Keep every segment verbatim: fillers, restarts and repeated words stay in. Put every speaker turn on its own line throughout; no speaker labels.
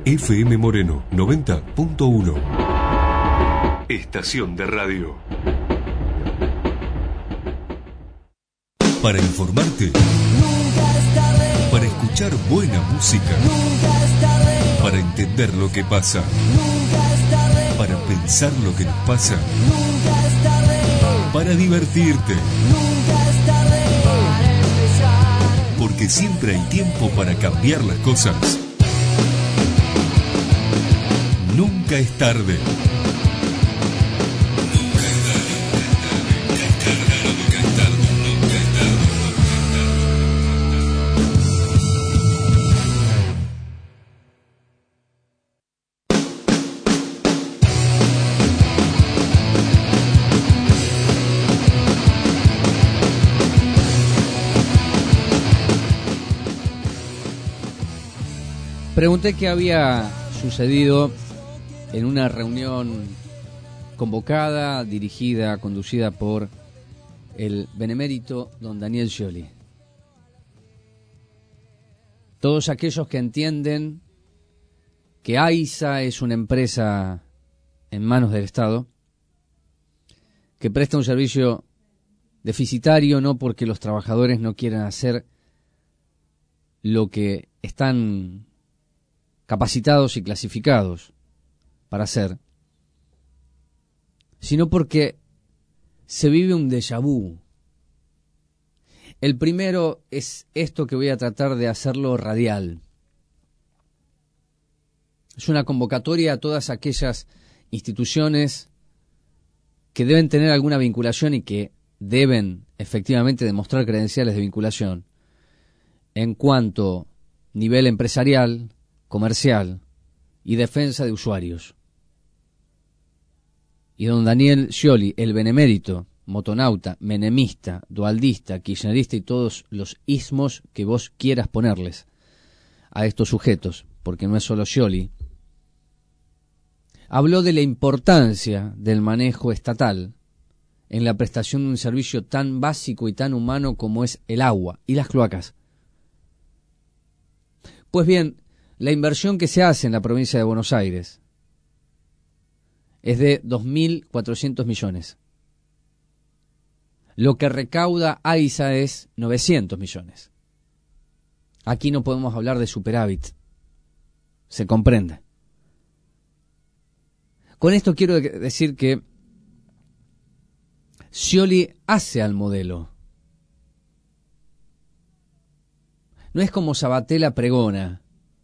F M Moreno noventa punto uno. Estación de radio. Para informarte,
Nunca es tarde.
para escuchar buena música,
Nunca es tarde.
para entender lo que pasa,
Nunca es tarde.
para pensar lo que nos pasa,
Nunca es tarde.
para divertirte,
Nunca es tarde. Para empezar.
porque siempre hay tiempo para cambiar las cosas. Nunca es tarde.
Pregunté qué había sucedido en una reunión convocada, dirigida, conducida por el benemérito don Daniel Scioli. Todos aquellos que entienden que AISA es una empresa en manos del Estado, que presta un servicio deficitario no porque los trabajadores no quieran hacer lo que están capacitados y clasificados para hacer, sino porque se vive un déjà vu. El primero es esto que voy a tratar de hacerlo radial. Es una convocatoria a todas aquellas instituciones que deben tener alguna vinculación y que deben efectivamente demostrar credenciales de vinculación en cuanto nivel empresarial, comercial y defensa de usuarios. Y don Daniel Scioli, el benemérito, motonauta, menemista, dualdista, kirchnerista y todos los ismos que vos quieras ponerles a estos sujetos, porque no es solo Scioli, habló de la importancia del manejo estatal en la prestación de un servicio tan básico y tan humano como es el agua y las cloacas. Pues bien, la inversión que se hace en la provincia de Buenos Aires es de dos mil cuatrocientos millones. Lo que recauda AISA es novecientos millones. Aquí no podemos hablar de superávit. Se comprende. Con esto quiero decir que Scioli hace al modelo. No es como Sabatella pregona.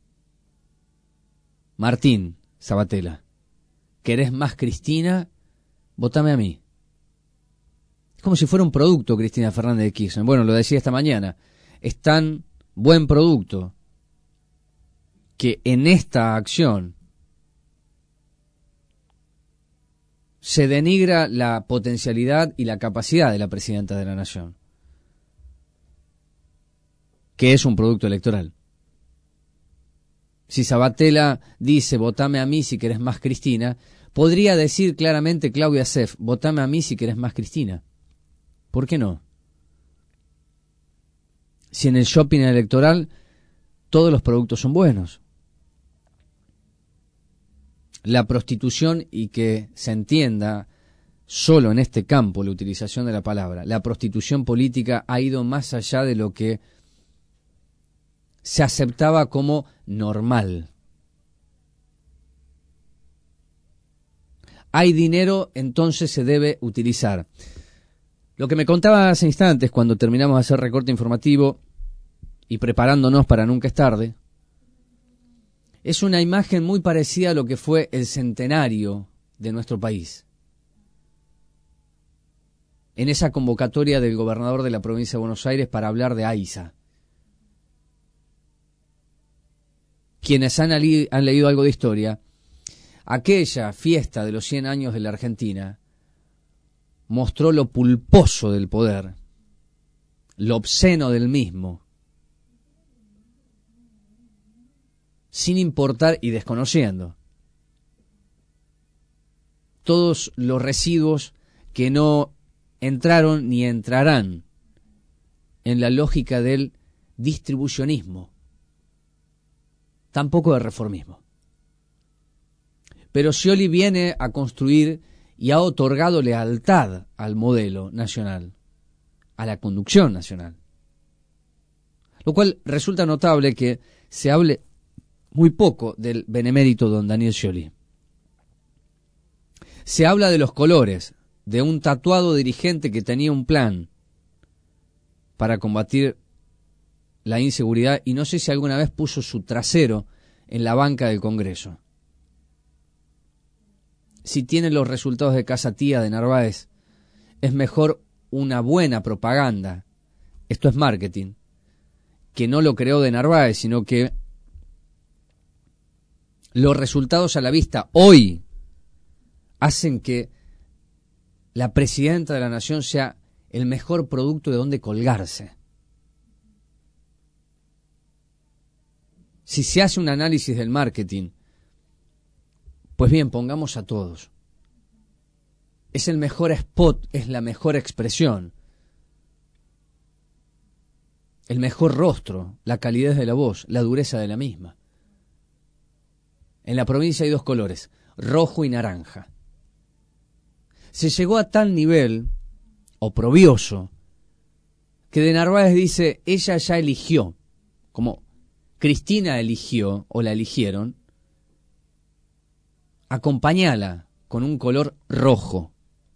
Martín Sabatella, ¿querés más Cristina? Votame a mí. Es como si fuera un producto Cristina Fernández de Kirchner. Bueno, lo decía esta mañana. Es tan buen producto que en esta acción se denigra la potencialidad y la capacidad de la presidenta de la Nación, que es un producto electoral. Si Sabatella dice, votame a mí si querés más Cristina, podría decir claramente Claudia Sef, votame a mí si querés más Cristina. ¿Por qué no? Si en el shopping electoral todos los productos son buenos. La prostitución, y que se entienda solo en este campo la utilización de la palabra, la prostitución política ha ido más allá de lo que se aceptaba como normal. Hay dinero, entonces se debe utilizar. Lo que me contaba hace instantes cuando terminamos de hacer recorte informativo y preparándonos para Nunca es tarde, es una imagen muy parecida a lo que fue el centenario de nuestro país. En esa convocatoria del gobernador de la provincia de Buenos Aires para hablar de AISA. Quienes han, han leído algo de historia, aquella fiesta de los cien años de la Argentina mostró lo pulposo del poder, lo obsceno del mismo, sin importar y desconociendo todos los residuos que no entraron ni entrarán en la lógica del distribucionismo, tampoco de reformismo. Pero Scioli viene a construir y ha otorgado lealtad al modelo nacional, a la conducción nacional. Lo cual resulta notable que se hable muy poco del benemérito don Daniel Scioli. Se habla de los colores, de un tatuado dirigente que tenía un plan para combatir la inseguridad y no sé si alguna vez puso su trasero en la banca del Congreso. Si tiene los resultados de Casa Tía de Narváez, es mejor una buena propaganda, esto es marketing, que no lo creó de Narváez, sino que los resultados a la vista hoy hacen que la presidenta de la Nación sea el mejor producto de donde colgarse. Si se hace un análisis del marketing, pues bien, pongamos a todos. Es el mejor spot, es la mejor expresión, el mejor rostro, la calidez de la voz, la dureza de la misma. En la provincia hay dos colores, rojo y naranja. Se llegó a tal nivel oprobioso que de Narváez dice, ella ya eligió, como Cristina eligió o la eligieron, acompañala con un color rojo.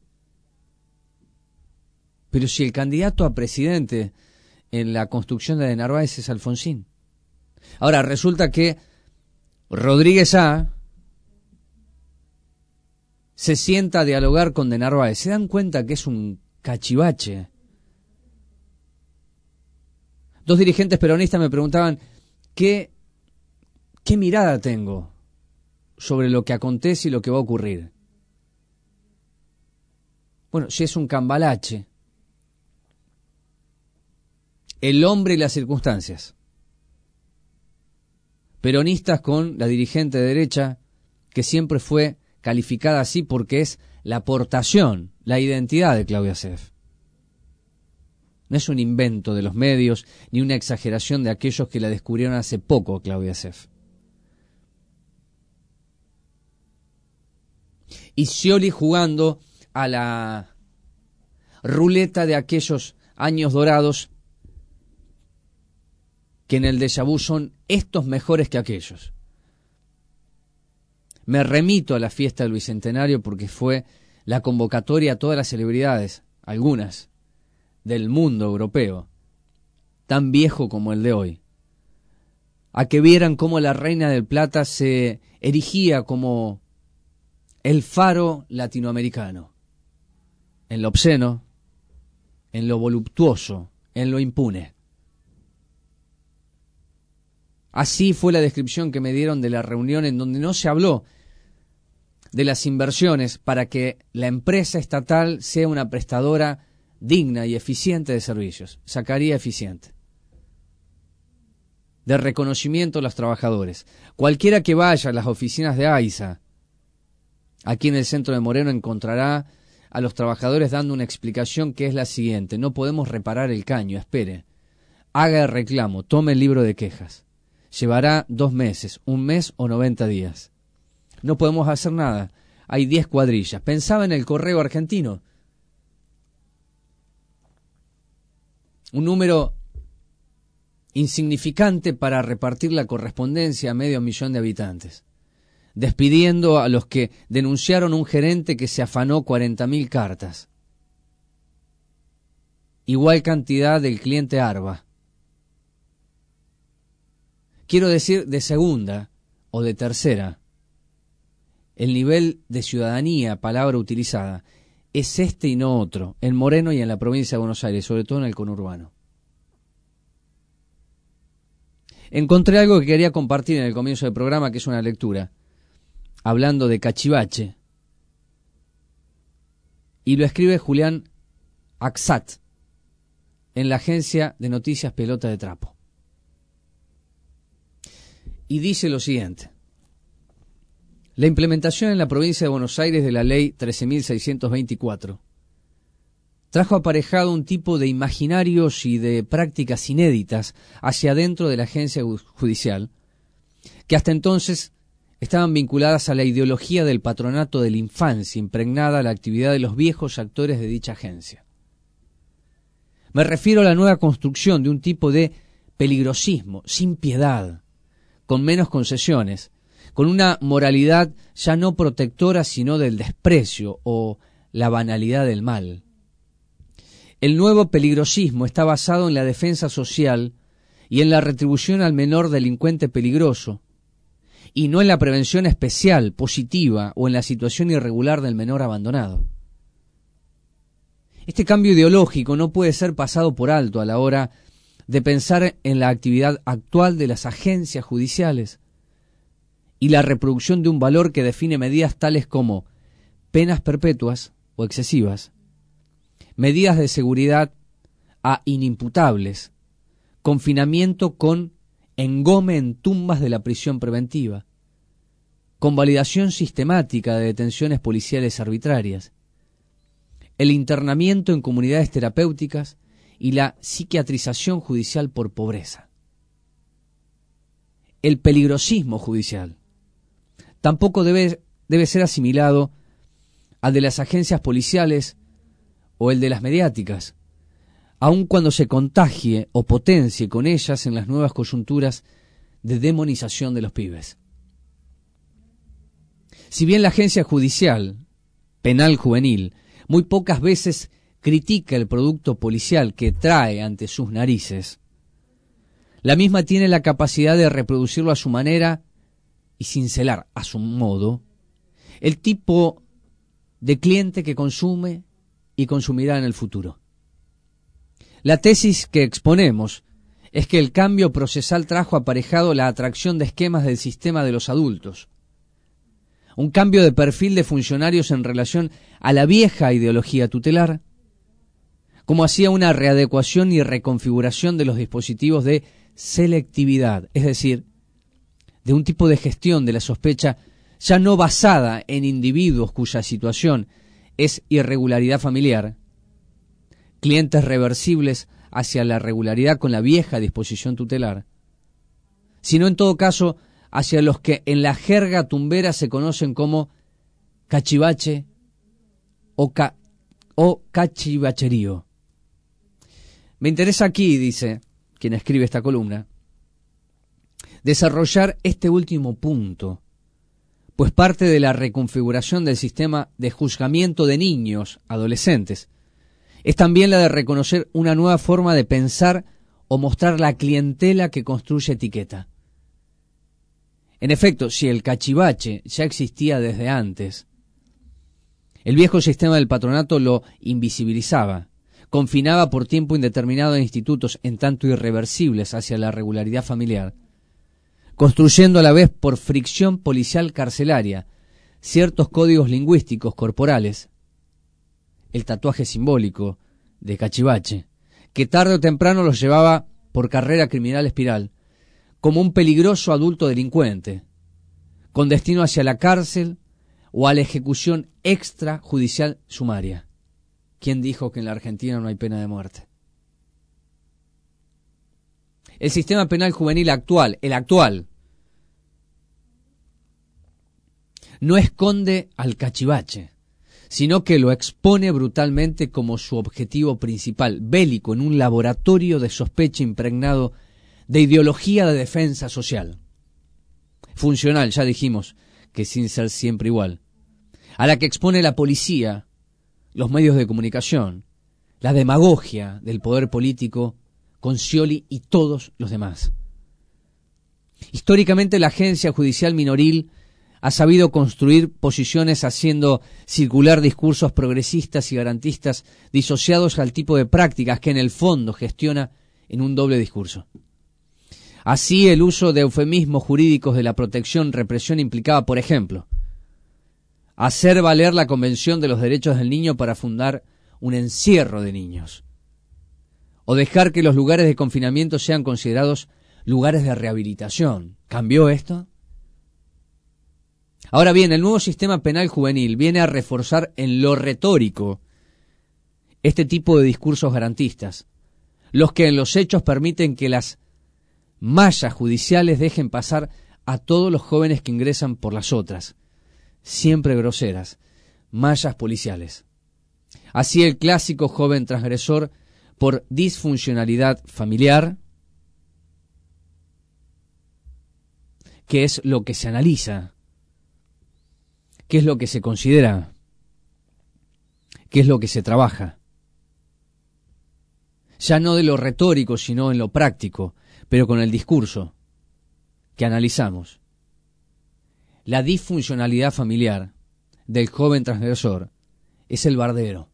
Pero si el candidato a presidente en la construcción de, de Narváez es Alfonsín. Ahora, resulta que Rodríguez A se sienta a dialogar con de Narváez. ¿Se dan cuenta que es un cachivache? Dos dirigentes peronistas me preguntaban, ¿qué, qué mirada tengo sobre lo que acontece y lo que va a ocurrir? Bueno, si es un cambalache, el hombre y las circunstancias. Peronistas con la dirigente de derecha, que siempre fue calificada así porque es la aportación, la identidad de Claudia Sef. No es un invento de los medios, ni una exageración de aquellos que la descubrieron hace poco, Claudia Sef. Y Scioli jugando a la ruleta de aquellos años dorados que en el déjà vu son estos mejores que aquellos. Me remito a la fiesta del Bicentenario porque fue la convocatoria a todas las celebridades, algunas, del mundo europeo, tan viejo como el de hoy, a que vieran cómo la Reina del Plata se erigía como el faro latinoamericano, en lo obsceno, en lo voluptuoso, en lo impune. Así fue la descripción que me dieron de la reunión en donde no se habló de las inversiones para que la empresa estatal sea una prestadora digna y eficiente de servicios, sacaría eficiente, de reconocimiento a los trabajadores. Cualquiera que vaya a las oficinas de AISA, aquí en el centro de Moreno, encontrará a los trabajadores dando una explicación que es la siguiente: no podemos reparar el caño, espere, haga el reclamo, tome el libro de quejas. Llevará dos meses, un mes o noventa días. No podemos hacer nada. Hay diez cuadrillas. Pensaba en el correo argentino. Un número insignificante para repartir la correspondencia a medio millón de habitantes. Despidiendo a los que denunciaron un gerente que se afanó cuarenta mil cartas. Igual cantidad del cliente Arba. Quiero decir de segunda o de tercera. El nivel de ciudadanía, palabra utilizada, es este y no otro, en Moreno y en la provincia de Buenos Aires, sobre todo en el conurbano. Encontré algo que quería compartir en el comienzo del programa, que es una lectura, hablando de cachivache, y lo escribe Julián Axat, en la agencia de noticias Pelota de Trapo. Y dice lo siguiente: la implementación en la provincia de Buenos Aires de la ley trece mil seiscientos veinticuatro trajo aparejado un tipo de imaginarios y de prácticas inéditas hacia adentro de la agencia judicial, que hasta entonces estaban vinculadas a la ideología del patronato de la infancia, impregnada a la actividad de los viejos actores de dicha agencia. Me refiero a la nueva construcción de un tipo de peligrosismo, sin piedad, con menos concesiones, con una moralidad ya no protectora sino del desprecio o la banalidad del mal. El nuevo peligrosismo está basado en la defensa social y en la retribución al menor delincuente peligroso, y no en la prevención especial, positiva, o en la situación irregular del menor abandonado. Este cambio ideológico no puede ser pasado por alto a la hora de pensar en la actividad actual de las agencias judiciales y la reproducción de un valor que define medidas tales como penas perpetuas o excesivas, medidas de seguridad a inimputables, confinamiento con engome en tumbas de la prisión preventiva, convalidación sistemática de detenciones policiales arbitrarias, el internamiento en comunidades terapéuticas y la psiquiatrización judicial por pobreza. El peligrosismo judicial tampoco debe, debe ser asimilado al de las agencias policiales o el de las mediáticas, aun cuando se contagie o potencie con ellas en las nuevas coyunturas de demonización de los pibes. Si bien la agencia judicial, penal juvenil, muy pocas veces critica el producto policial que trae ante sus narices, la misma tiene la capacidad de reproducirlo a su manera y cincelar a su modo el tipo de cliente que consume y consumirá en el futuro. La tesis que exponemos es que el cambio procesal trajo aparejado la atracción de esquemas del sistema de los adultos, un cambio de perfil de funcionarios en relación a la vieja ideología tutelar, como hacía una readecuación y reconfiguración de los dispositivos de selectividad, es decir, de un tipo de gestión de la sospecha ya no basada en individuos cuya situación es irregularidad familiar, clientes reversibles hacia la regularidad con la vieja disposición tutelar, sino en todo caso hacia los que en la jerga tumbera se conocen como cachivache o, ca o cachivacherío. Me interesa aquí, dice quien escribe esta columna, desarrollar este último punto, pues parte de la reconfiguración del sistema de juzgamiento de niños, adolescentes, es también la de reconocer una nueva forma de pensar o mostrar la clientela que construye etiqueta. En efecto, si el cachivache ya existía desde antes, el viejo sistema del patronato lo invisibilizaba, confinaba por tiempo indeterminado a institutos en tanto irreversibles hacia la regularidad familiar, construyendo a la vez por fricción policial carcelaria ciertos códigos lingüísticos corporales, el tatuaje simbólico de cachivache, que tarde o temprano los llevaba por carrera criminal espiral, como un peligroso adulto delincuente, con destino hacia la cárcel o a la ejecución extrajudicial sumaria. ¿Quién dijo que en la Argentina no hay pena de muerte? El sistema penal juvenil actual, el actual, no esconde al cachivache, sino que lo expone brutalmente como su objetivo principal, bélico, en un laboratorio de sospecha impregnado de ideología de defensa social. Funcional, ya dijimos, que sin ser siempre igual, a la que expone la policía, los medios de comunicación, la demagogia del poder político con Scioli y todos los demás. Históricamente la agencia judicial minoril ha sabido construir posiciones haciendo circular discursos progresistas y garantistas disociados al tipo de prácticas que en el fondo gestiona en un doble discurso. Así, el uso de eufemismos jurídicos de la protección represión implicaba, por ejemplo, hacer valer la Convención de los Derechos del Niño para fundar un encierro de niños, o dejar que los lugares de confinamiento sean considerados lugares de rehabilitación. ¿Cambió esto? Ahora bien, el nuevo sistema penal juvenil viene a reforzar en lo retórico este tipo de discursos garantistas, los que en los hechos permiten que las mallas judiciales dejen pasar a todos los jóvenes que ingresan por las otras, siempre groseras, mallas policiales. Así el clásico joven transgresor por disfuncionalidad familiar, que es lo que se analiza, qué es lo que se considera, qué es lo que se trabaja. Ya no de lo retórico, sino en lo práctico, pero con el discurso que analizamos. La disfuncionalidad familiar del joven transgresor es el bardero.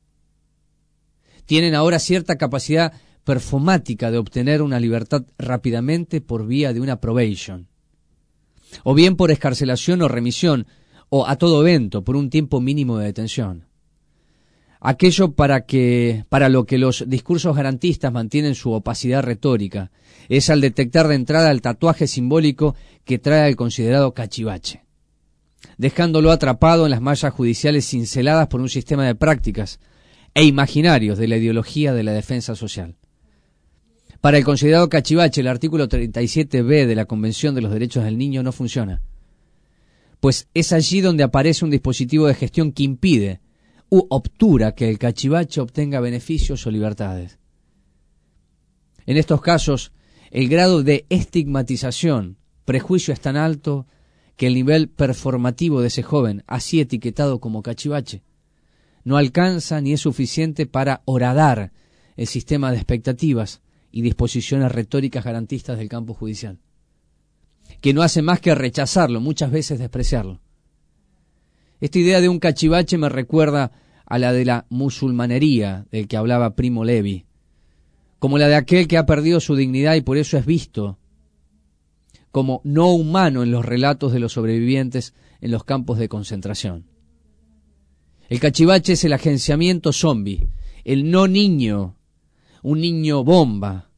Tienen ahora cierta capacidad performática de obtener una libertad rápidamente por vía de una probation, o bien por excarcelación o remisión, o a todo evento por un tiempo mínimo de detención. Aquello para que, para lo que los discursos garantistas mantienen su opacidad retórica, es al detectar de entrada el tatuaje simbólico que trae el considerado cachivache, dejándolo atrapado en las mallas judiciales cinceladas por un sistema de prácticas e imaginarios de la ideología de la defensa social. Para el considerado cachivache, el artículo treinta y siete be de la Convención de los Derechos del Niño no funciona, pues es allí donde aparece un dispositivo de gestión que impide u obtura que el cachivache obtenga beneficios o libertades. En estos casos, el grado de estigmatización, prejuicio es tan alto que el nivel performativo de ese joven, así etiquetado como cachivache, no alcanza ni es suficiente para horadar el sistema de expectativas y disposiciones retóricas garantistas del campo judicial, que no hace más que rechazarlo, muchas veces despreciarlo. Esta idea de un cachivache me recuerda a la de la musulmanería del que hablaba Primo Levi, como la de aquel que ha perdido su dignidad y por eso es visto como no humano en los relatos de los sobrevivientes en los campos de concentración. El cachivache es el agenciamiento zombie, el no niño, un niño bomba,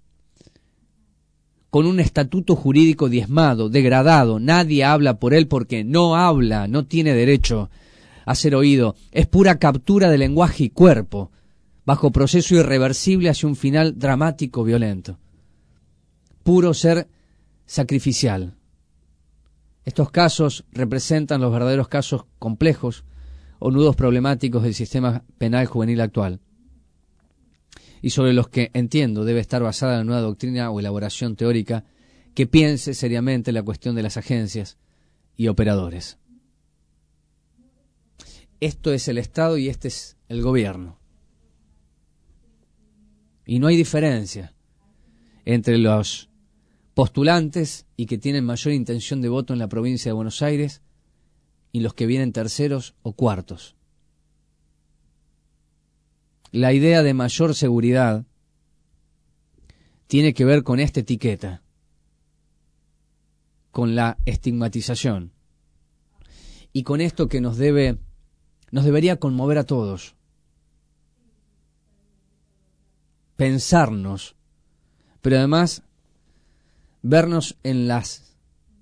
con un estatuto jurídico diezmado, degradado. Nadie habla por él porque no habla, no tiene derecho a ser oído. Es pura captura de lenguaje y cuerpo, bajo proceso irreversible hacia un final dramático violento. Puro ser sacrificial. Estos casos representan los verdaderos casos complejos o nudos problemáticos del sistema penal juvenil actual, y sobre los que, entiendo, debe estar basada la nueva doctrina o elaboración teórica que piense seriamente la cuestión de las agencias y operadores. Esto es el Estado y este es el gobierno. Y no hay diferencia entre los postulantes y que tienen mayor intención de voto en la provincia de Buenos Aires y los que vienen terceros o cuartos. La idea de mayor seguridad tiene que ver con esta etiqueta, con la estigmatización y con esto que nos debe, nos debería conmover a todos. Pensarnos, pero además vernos en las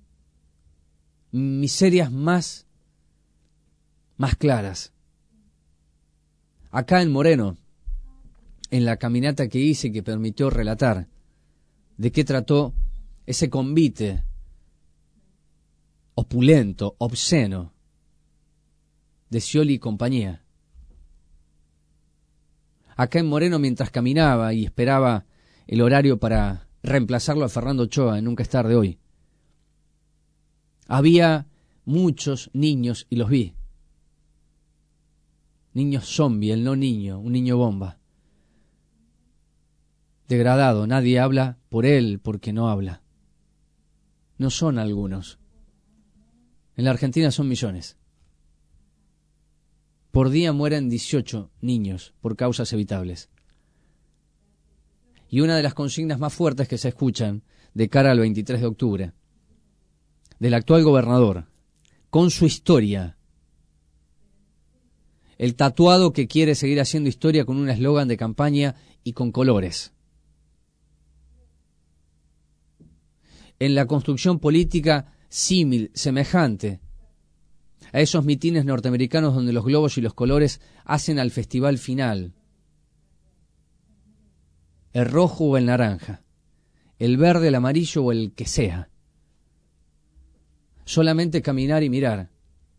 miserias más, más claras. Acá en Moreno, en la caminata que hice que permitió relatar de qué trató ese convite opulento, obsceno, de Scioli y compañía. Acá en Moreno, mientras caminaba y esperaba el horario para reemplazarlo a Fernando Ochoa en Nunca es tarde hoy, había muchos niños y los vi. Niños zombie, el no niño, un niño bomba. Degradado, nadie habla por él porque no habla. No son algunos. En la Argentina son millones. Por día mueren dieciocho niños por causas evitables. Y una de las consignas más fuertes que se escuchan de cara al veintitrés de octubre, del actual gobernador, con su historia, el tatuado que quiere seguir haciendo historia con un eslogan de campaña y con colores. En la construcción política símil, semejante a esos mitines norteamericanos donde los globos y los colores hacen al festival final. El rojo o el naranja, el verde, el amarillo o el que sea. Solamente caminar y mirar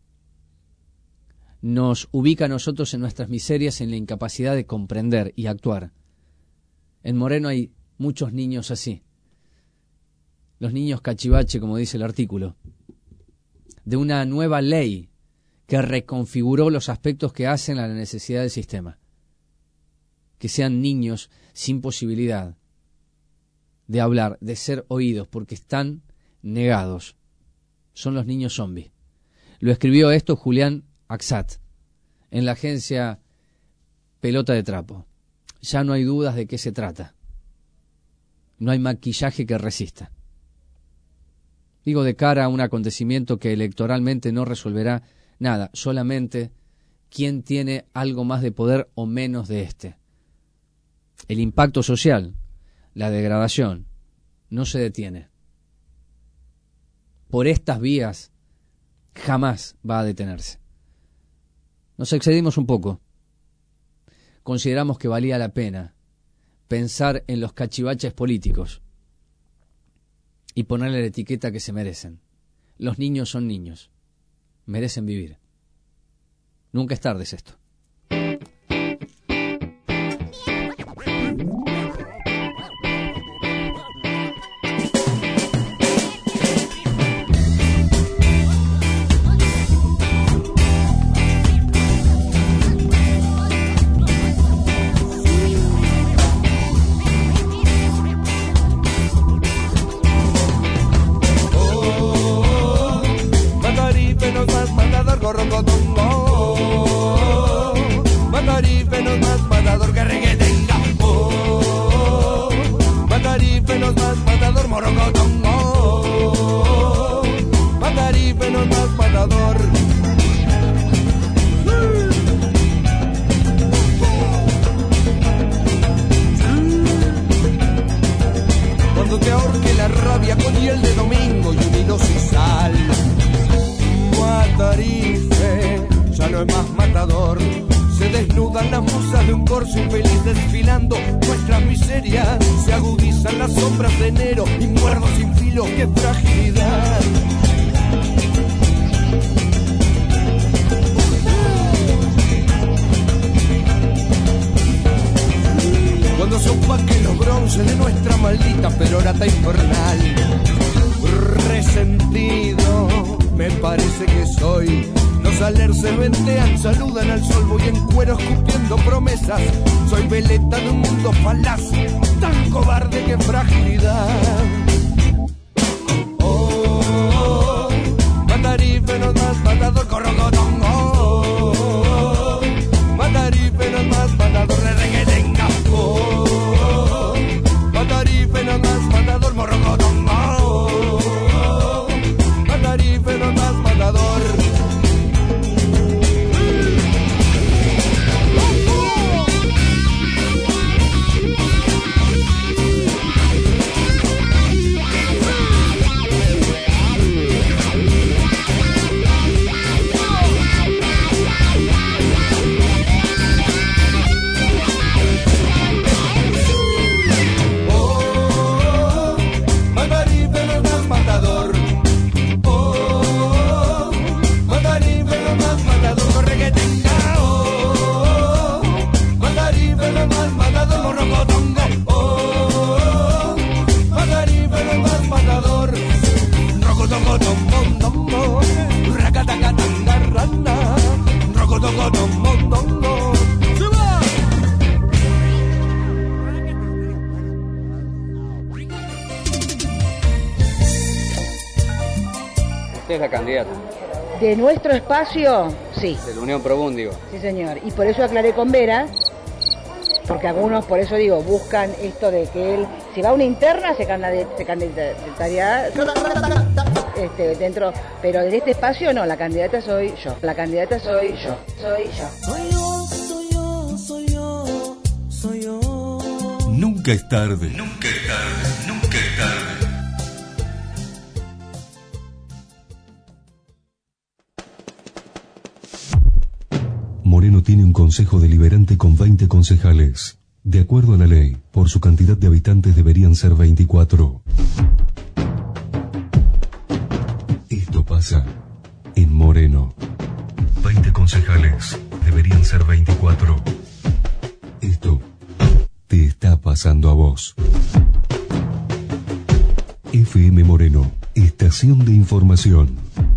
nos ubica a nosotros en nuestras miserias, en la incapacidad de comprender y actuar. En Moreno hay muchos niños así. Los niños cachivache, como dice el artículo, de una nueva ley que reconfiguró los aspectos que hacen a la necesidad del sistema. Que sean niños sin posibilidad de hablar, de ser oídos, porque están negados. Son los niños zombies. Lo escribió esto Julián Axat en la agencia Pelota de Trapo. Ya no hay dudas de qué se trata. No hay maquillaje que resista. Digo, de cara a un acontecimiento que electoralmente no resolverá nada, solamente quién tiene algo más de poder o menos de este. El impacto social, la degradación, no se detiene. Por estas vías jamás va a detenerse. Nos excedimos un poco. Consideramos que valía la pena pensar en los cachivaches políticos y ponerle la etiqueta que se merecen. Los niños son niños, merecen vivir. Nunca es tarde, es esto.
Usted es la candidata.
De nuestro espacio, sí.
De la Unión Probún, digo.
Sí, señor. Y por eso aclaré con Vera, porque algunos, por eso digo, buscan esto de que él, si va a una interna, se candidataría este, dentro, pero en este espacio no, la candidata soy yo. La candidata soy yo. Soy yo.
Soy yo, soy yo, soy yo, soy yo.
Nunca es tarde. Nunca es tarde. Nunca es tarde. Moreno tiene un consejo deliberante con veinte concejales. De acuerdo a la ley, por su cantidad de habitantes deberían ser veinticuatro. Esto pasa pasa en Moreno. veinte concejales deberían ser veinticuatro. Esto te está pasando a vos. F M Moreno, estación de información.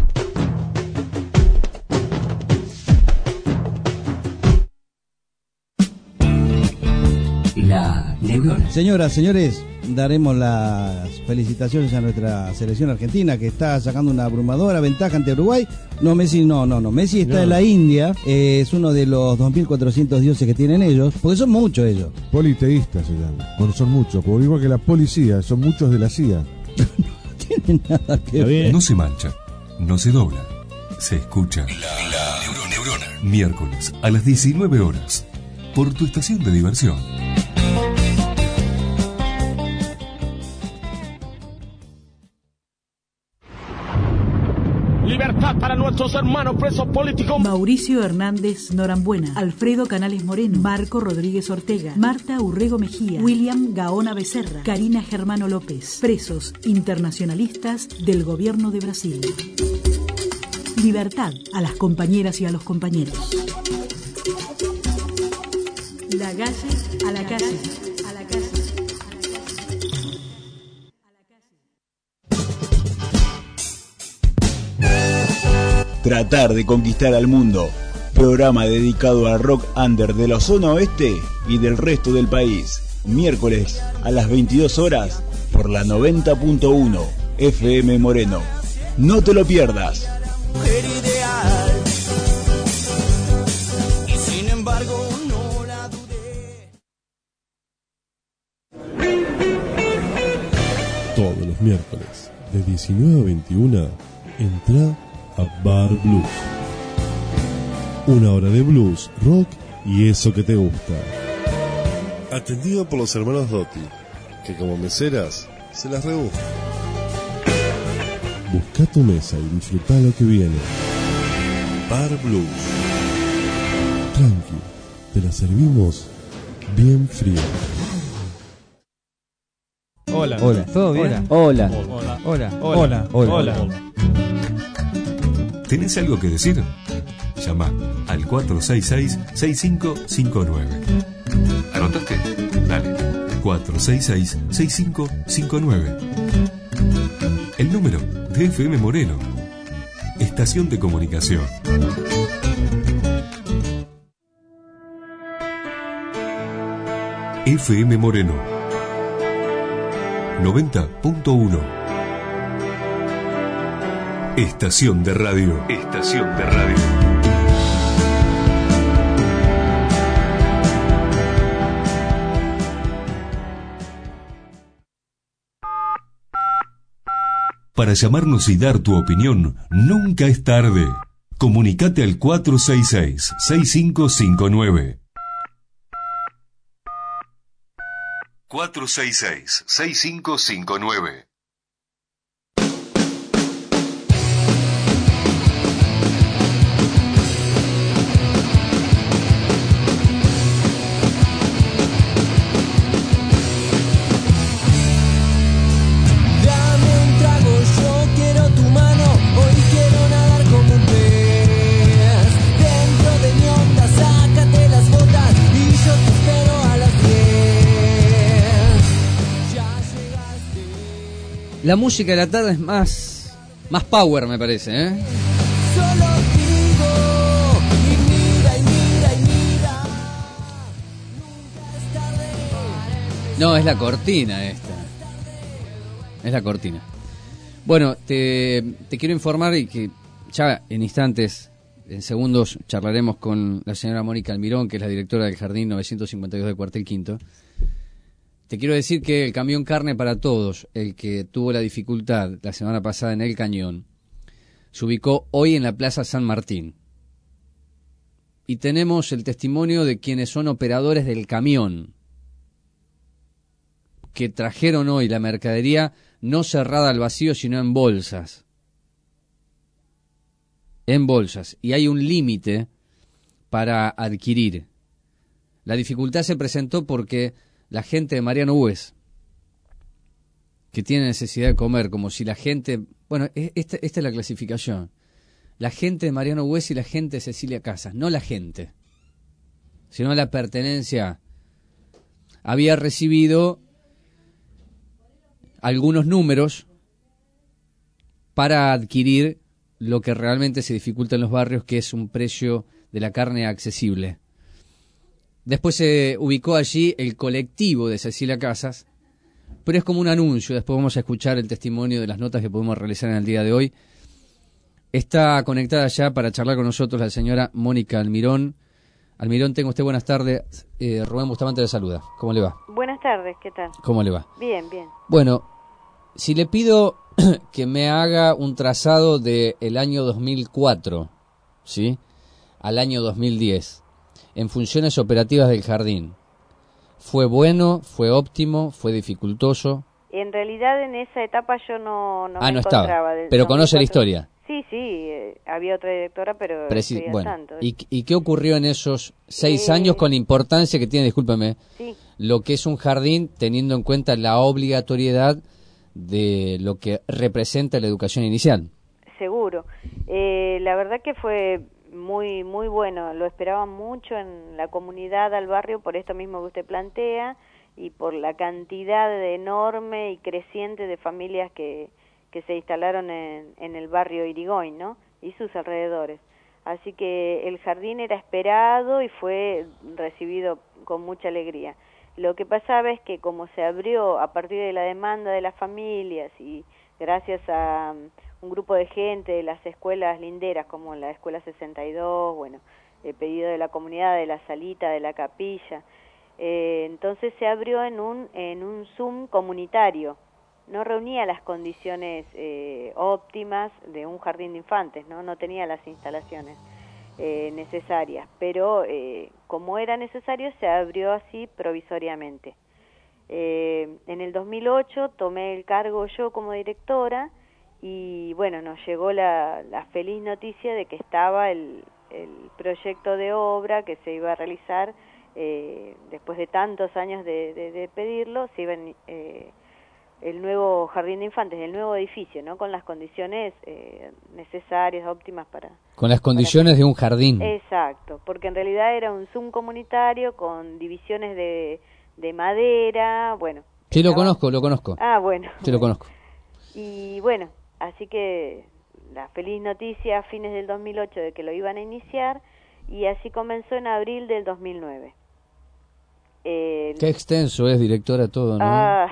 La Neurona.
Señoras, señores, daremos las felicitaciones a nuestra selección argentina, que está sacando una abrumadora ventaja ante Uruguay. No, Messi no, no, no. Messi está no. en la India, eh, es uno de los dos mil cuatrocientos dioses que tienen ellos, porque son muchos ellos.
Politeístas se llaman, bueno, son muchos, porque igual que la policía, son muchos de la C I A.
No tiene nada que ver.
No se mancha, no se dobla, se escucha. La, la Neurona. Miércoles a las diecinueve horas, por tu estación de diversión.
Libertad para nuestros hermanos presos políticos.
Mauricio Hernández Norambuena, Alfredo Canales Moreno, Marco Rodríguez Ortega, Marta Urrego Mejía, William Gaona Becerra, Karina Germano López, presos internacionalistas del gobierno de Brasil. Libertad a las compañeras y a los compañeros. La calle a la calle. A la calle.
Tratar de conquistar al mundo. Programa dedicado al rock under de la zona oeste y del resto del país. Miércoles a las veintidós horas por la noventa punto uno F M Moreno. No te lo pierdas.
Mujer ideal. Y sin embargo no la dudé.
Todos los miércoles de diecinueve a veintiuna entra a Bar Blues. Una hora de blues, rock y eso que te gusta. Atendido por los hermanos Dotti, que como meseras se las rebuscan. Busca tu mesa y disfruta lo que viene. Bar Blues. Tranqui, te la servimos bien fría.
Hola.
Hola.
¿Todo bien?
Hola.
Hola.
Hola.
Hola.
Hola.
Hola.
¿Tenés algo que decir? Llama al cuatro seis seis, seis cinco cinco nueve. ¿Anotaste? Dale. cuatro seis seis, seis cinco cinco nueve. El número de F M Moreno. Estación de comunicación. F M Moreno. noventa punto uno. Estación de radio. Estación de radio. Para llamarnos y dar tu opinión, nunca es tarde. Comunicate al cuatro seis seis, seis cinco cinco nueve. cuatro seis seis, seis cinco cinco nueve.
La música de la tarde es más, más power, me parece, ¿eh?
Solo digo, y mira, y mira, y mira. Nunca es tarde.
No, es la cortina esta. Es la cortina. Bueno, te, te quiero informar y que ya en instantes, en segundos, charlaremos con la señora Mónica Almirón, que es la directora del Jardín novecientos cincuenta y dos de Cuartel Quinto. Te quiero decir que el camión Carne para Todos, el que tuvo la dificultad la semana pasada en El Cañón, se ubicó hoy en la Plaza San Martín. Y tenemos el testimonio de quienes son operadores del camión, que trajeron hoy la mercadería no cerrada al vacío, sino en bolsas. En bolsas. Y hay un límite para adquirir. La dificultad se presentó porque la gente de Mariano Hues, que tiene necesidad de comer, como si la gente, bueno, Bueno, e- esta, esta es la clasificación. La gente de Mariano Hues y la gente de Cecilia Casas, no la gente, sino la pertenencia. Había recibido algunos números para adquirir lo que realmente se dificulta en los barrios, que es un precio de la carne accesible. Después se ubicó allí el colectivo de Cecilia Casas, pero es como un anuncio. Después vamos a escuchar el testimonio de las notas que pudimos realizar en el día de hoy. Está conectada ya para charlar con nosotros la señora Mónica Almirón. Almirón, tenga usted buenas tardes. Eh, Rubén Bustamante le saluda. ¿Cómo le va?
Buenas tardes, ¿qué tal?
¿Cómo le va?
Bien, bien.
Bueno, si le pido que me haga un trazado del año dos mil cuatro, ¿sí?, al año dos mil diez, en funciones operativas del jardín, ¿fue bueno, fue óptimo, fue dificultoso?
En realidad en esa etapa yo no, no
ah,
me
no
encontraba.
estaba,
del
pero
dos mil
conoce
cuatro.
la historia.
Sí, sí, eh, había otra directora, pero
Preci-
estoy al
bueno,
tanto.
¿y, ¿y qué ocurrió en esos seis
Eh,
años con la importancia que tiene, discúlpeme,
Sí.
lo que es un jardín, teniendo en cuenta la obligatoriedad de lo que representa la educación inicial?
Seguro. Eh, la verdad que fue muy muy bueno, lo esperaban mucho en la comunidad, al barrio, por esto mismo que usted plantea y por la cantidad de enorme y creciente de familias que, que se instalaron en, en el barrio Irigoyen, ¿no?, y sus alrededores. Así que el jardín era esperado y fue recibido con mucha alegría. Lo que pasaba es que como se abrió a partir de la demanda de las familias y gracias a um, un grupo de gente de las escuelas linderas como la Escuela sesenta y dos, bueno, el pedido de la comunidad, de la salita, de la capilla, eh, entonces se abrió en un, en un Zoom comunitario. No reunía las condiciones eh, óptimas de un jardín de infantes, no, no tenía las instalaciones eh, necesarias, pero eh, como era necesario se abrió así provisoriamente. Eh, en el dos mil ocho tomé el cargo yo como directora y bueno, nos llegó la, la feliz noticia de que estaba el, el proyecto de obra que se iba a realizar eh, después de tantos años de, de, de pedirlo, se iba a, eh, el nuevo jardín de infantes, el nuevo edificio, ¿no?, con las condiciones eh, necesarias, óptimas para...
Con las condiciones
para...
de un jardín.
Exacto, porque en realidad era un Zoom comunitario con divisiones de, de madera, bueno...
Sí,
estaba...
lo conozco, lo conozco.
Ah, bueno.
Sí, lo conozco.
Y bueno, así que la feliz noticia a fines del dos mil ocho de que lo iban a iniciar y así comenzó en abril del dos mil nueve. Eh...
Qué extenso es, directora, todo, ¿no?
Ah...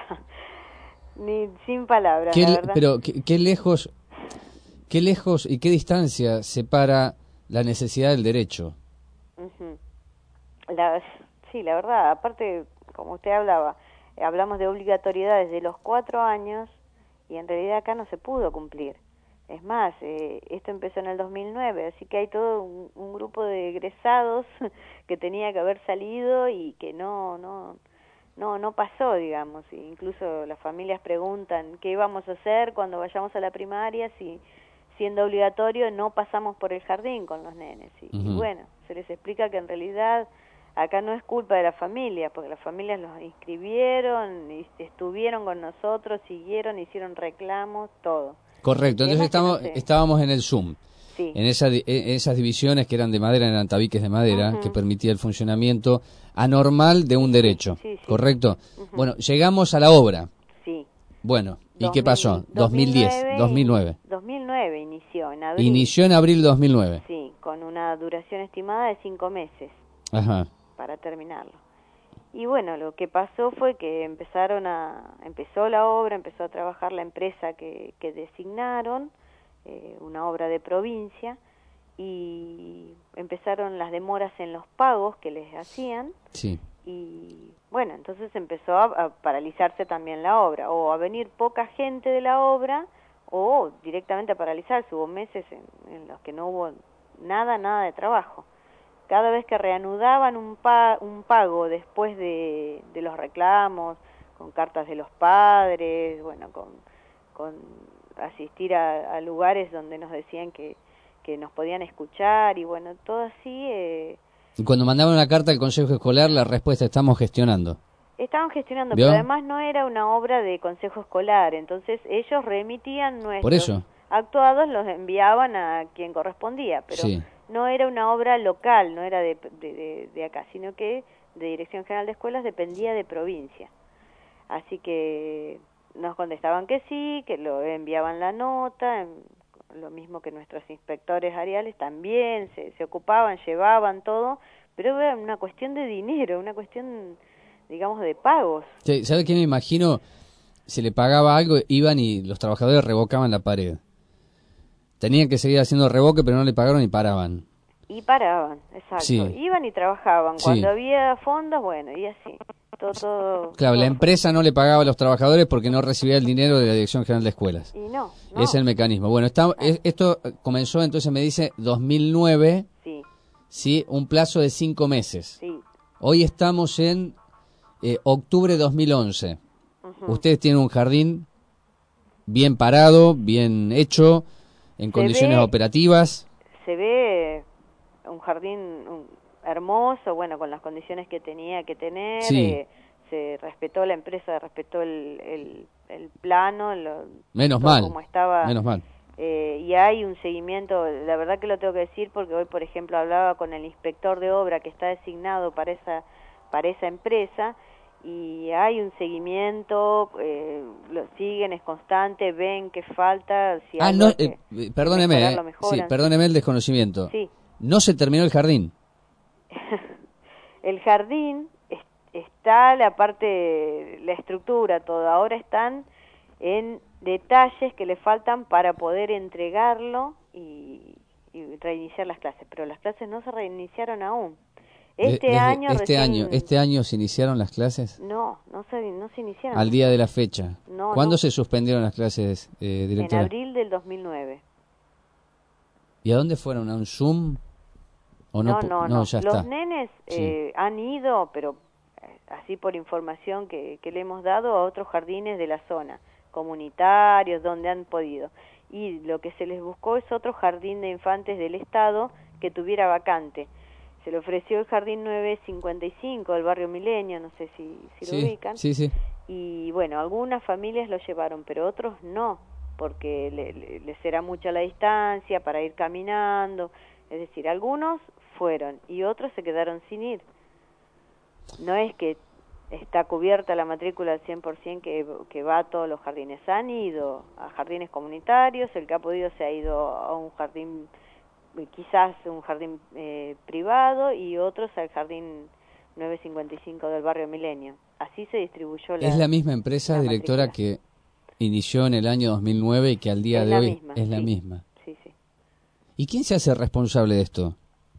Ni sin palabras,
¿Qué,
la verdad.
Pero qué, qué lejos, qué lejos y qué distancia separa la necesidad del derecho.
Uh-huh. La, sí, la verdad, aparte, como usted hablaba, hablamos de obligatoriedad desde los cuatro años y en realidad acá no se pudo cumplir. Es más, eh, esto empezó en el dos mil nueve, así que hay todo un, un grupo de egresados que tenía que haber salido y que no, no, no, no pasó, digamos. E incluso las familias preguntan qué vamos a hacer cuando vayamos a la primaria si siendo obligatorio no pasamos por el jardín con los nenes. Y, uh-huh. y bueno, se les explica que en realidad acá no es culpa de la familia, porque las familias los inscribieron, y estuvieron con nosotros, siguieron, hicieron reclamos, todo.
Correcto, entonces estamos, no sé. estábamos en el Zoom,
sí.
en, esa, en esas divisiones que eran de madera, eran tabiques de madera, uh-huh. que permitía el funcionamiento anormal de un derecho, sí, sí, ¿correcto? Uh-huh. Bueno, llegamos a la obra.
Sí.
Bueno, ¿y
dos mil,
qué pasó? dos mil diez, dos mil nueve.
dos mil nueve inició, en abril.
Inició en abril de dos mil nueve.
Sí, con una duración estimada de cinco meses.
Ajá.
Para terminarlo. Y bueno, lo que pasó fue que empezaron a empezó la obra, empezó a trabajar la empresa que, que designaron, eh, una obra de provincia, y empezaron las demoras en los pagos que les hacían.
Sí.
Y bueno, entonces empezó a, a paralizarse también la obra, o a venir poca gente de la obra, o directamente a paralizarse. Hubo meses en, en los que no hubo nada, nada de trabajo. Cada vez que reanudaban un, pa un pago después de, de los reclamos, con cartas de los padres, bueno, con, con asistir a, a lugares donde nos decían que, que nos podían escuchar, y bueno, todo así... Eh,
y cuando mandaban una carta al Consejo Escolar, la respuesta, estamos gestionando.
Estaban gestionando,
¿Vio?
Pero además no era una obra de Consejo Escolar, entonces ellos remitían nuestros...
Por eso.
actuados los enviaban a quien correspondía, pero
Sí.
no era una obra local, no era de, de, de, de acá, sino que de Dirección General de Escuelas dependía de provincia. Así que nos contestaban que sí, que lo enviaban la nota, lo mismo que nuestros inspectores áreales también se, se ocupaban, llevaban todo, pero era una cuestión de dinero, una cuestión, digamos, de pagos.
Sí, ¿sabe qué me imagino? Se le pagaba algo, iban y los trabajadores revocaban la pared. Tenían que seguir haciendo revoque, pero no le pagaron y paraban.
Y paraban, exacto.
Sí.
Iban y trabajaban.
Sí.
Cuando había fondos, bueno, y así. Todo, todo,
Claro, la
todo.
empresa no le pagaba a los trabajadores porque no recibía el dinero de la Dirección General de Escuelas.
Y no, no.
Es el mecanismo. Bueno, está, es- esto comenzó, entonces me dice, dos mil nueve,
Sí,
¿sí? Un plazo de cinco meses.
sí.
Hoy estamos en eh, octubre de dos mil once.
Ujú.
Ustedes tienen un jardín bien parado, bien hecho, en
Se
condiciones
ve-
operativas.
Se ve un jardín un- hermoso, bueno, con las condiciones que tenía que tener.
Sí.
eh, se respetó la empresa, respetó el, el, el plano, lo,
Menos
todo
mal,
como estaba.
menos mal.
Eh, y hay un seguimiento, la verdad que lo tengo que decir porque hoy, por ejemplo, hablaba con el inspector de obra que está designado para esa para esa empresa y hay un seguimiento, eh, lo siguen, es constante, ven qué falta, si
Ah,
algo
no,
hay que
eh, eh, perdóneme,
mejorar,
eh,
lo
sí,
mejoran.
perdóneme el desconocimiento.
Sí.
No se terminó el jardín.
El jardín es- está la parte, la estructura, todo. Ahora están en detalles que le faltan para poder entregarlo y, y reiniciar las clases. Pero las clases no se reiniciaron aún. Este
De- desde
año
este
recién-
año, este año se iniciaron las clases
No, no se, no se iniciaron.
al día de la fecha.
No,
¿Cuándo
no.
se suspendieron las clases, eh,
En
directora?
abril del dos mil nueve.
¿Y a dónde fueron? ¿A un Zoom? ¿O
No,
pu-
no, no.
ya
Los
está.
nenes
Sí.
eh, han ido, pero eh, así por información que, que le hemos dado, a otros jardines de la zona, comunitarios, donde han podido. Y lo que se les buscó es otro jardín de infantes del Estado que tuviera vacante. Se le ofreció el jardín nueve cincuenta y cinco del barrio Milenio, no sé si, si lo
Sí,
ubican.
sí, sí.
Y bueno, algunas familias lo llevaron, pero otros no, porque le- le- les era mucha la distancia para ir caminando. Es decir, algunos fueron y otros se quedaron sin ir. No es que está cubierta la matrícula al cien por ciento que, que va a todos los jardines. Han ido a jardines comunitarios, el que ha podido se ha ido a un jardín, eh, quizás un jardín eh, privado, y otros al jardín nueve cincuenta y cinco del barrio Milenio. Así se distribuyó la...
¿Es la misma empresa,
la
directora,
matrícula.
que inició en el año dos mil nueve y que al día
Es
de
la
hoy
misma,
es la
sí.
misma?
Sí, sí.
¿Y quién se hace responsable de esto?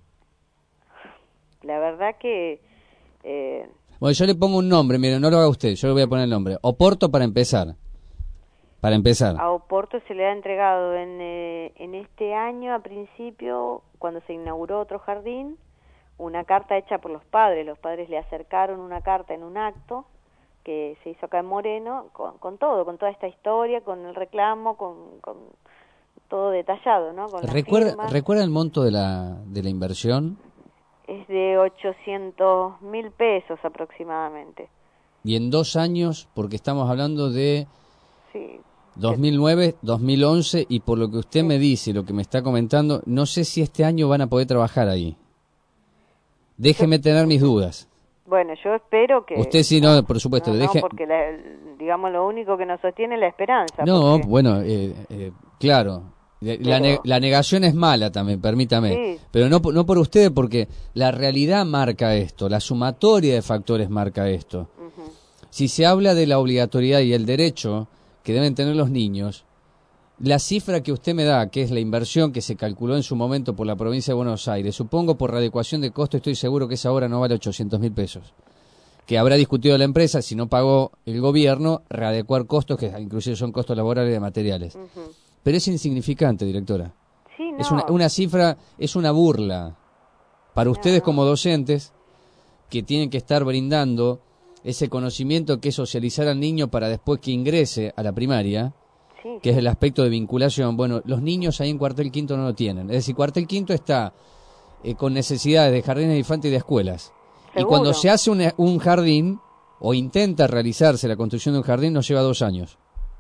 La verdad que... Eh,
Bueno, yo le pongo un nombre, mire, no lo haga usted, yo le voy a poner el nombre. Oporto para empezar. Para empezar.
a Oporto se le ha entregado en, eh, en este año, a principio, cuando se inauguró otro jardín, una carta hecha por los padres. Los padres le acercaron una carta en un acto que se hizo acá en Moreno, con, con todo, con toda esta historia, con el reclamo, con, con todo detallado, ¿no? Con la
¿Recuerda,
firma.
¿Recuerda el monto de la, de la inversión?
Es de ochocientos mil pesos aproximadamente.
Y en dos años, porque estamos hablando de
Sí.
dos mil nueve, dos mil once, y por lo que usted me dice, lo que me está comentando, no sé si este año van a poder trabajar ahí. Déjeme tener mis dudas.
Bueno, yo espero que...
Usted sí, no, por supuesto.
No, no,
deje...
porque la- digamos lo único que nos sostiene es la esperanza.
No,
porque-
bueno, eh, eh, claro. La,
Pero-
ne- la negación es mala también, permítame.
Sí.
Pero no, por- no por ustedes, porque la realidad marca esto, la sumatoria de factores marca esto.
Ujú.
Si se habla de la obligatoriedad y el derecho que deben tener los niños, la cifra que usted me da, que es la inversión que se calculó en su momento por la provincia de Buenos Aires, supongo por readecuación de costo, estoy seguro que esa obra no vale ochocientos mil pesos. Que habrá discutido la empresa, si no pagó el gobierno, readecuar costos, que inclusive son costos laborales y de materiales.
Ujú.
Pero es insignificante, directora.
Sí, no.
Es una, una cifra, es una burla para ustedes como docentes que tienen que estar brindando ese conocimiento que es socializar al niño para después que ingrese a la primaria,
Sí,
que es el aspecto de vinculación. Bueno, los niños ahí en cuartel quinto no lo tienen. Es decir, cuartel quinto está eh, con necesidades de jardines de infantes y de escuelas. Y
Seguro.
cuando se hace un, un jardín, o intenta realizarse la construcción de un jardín, nos lleva dos años.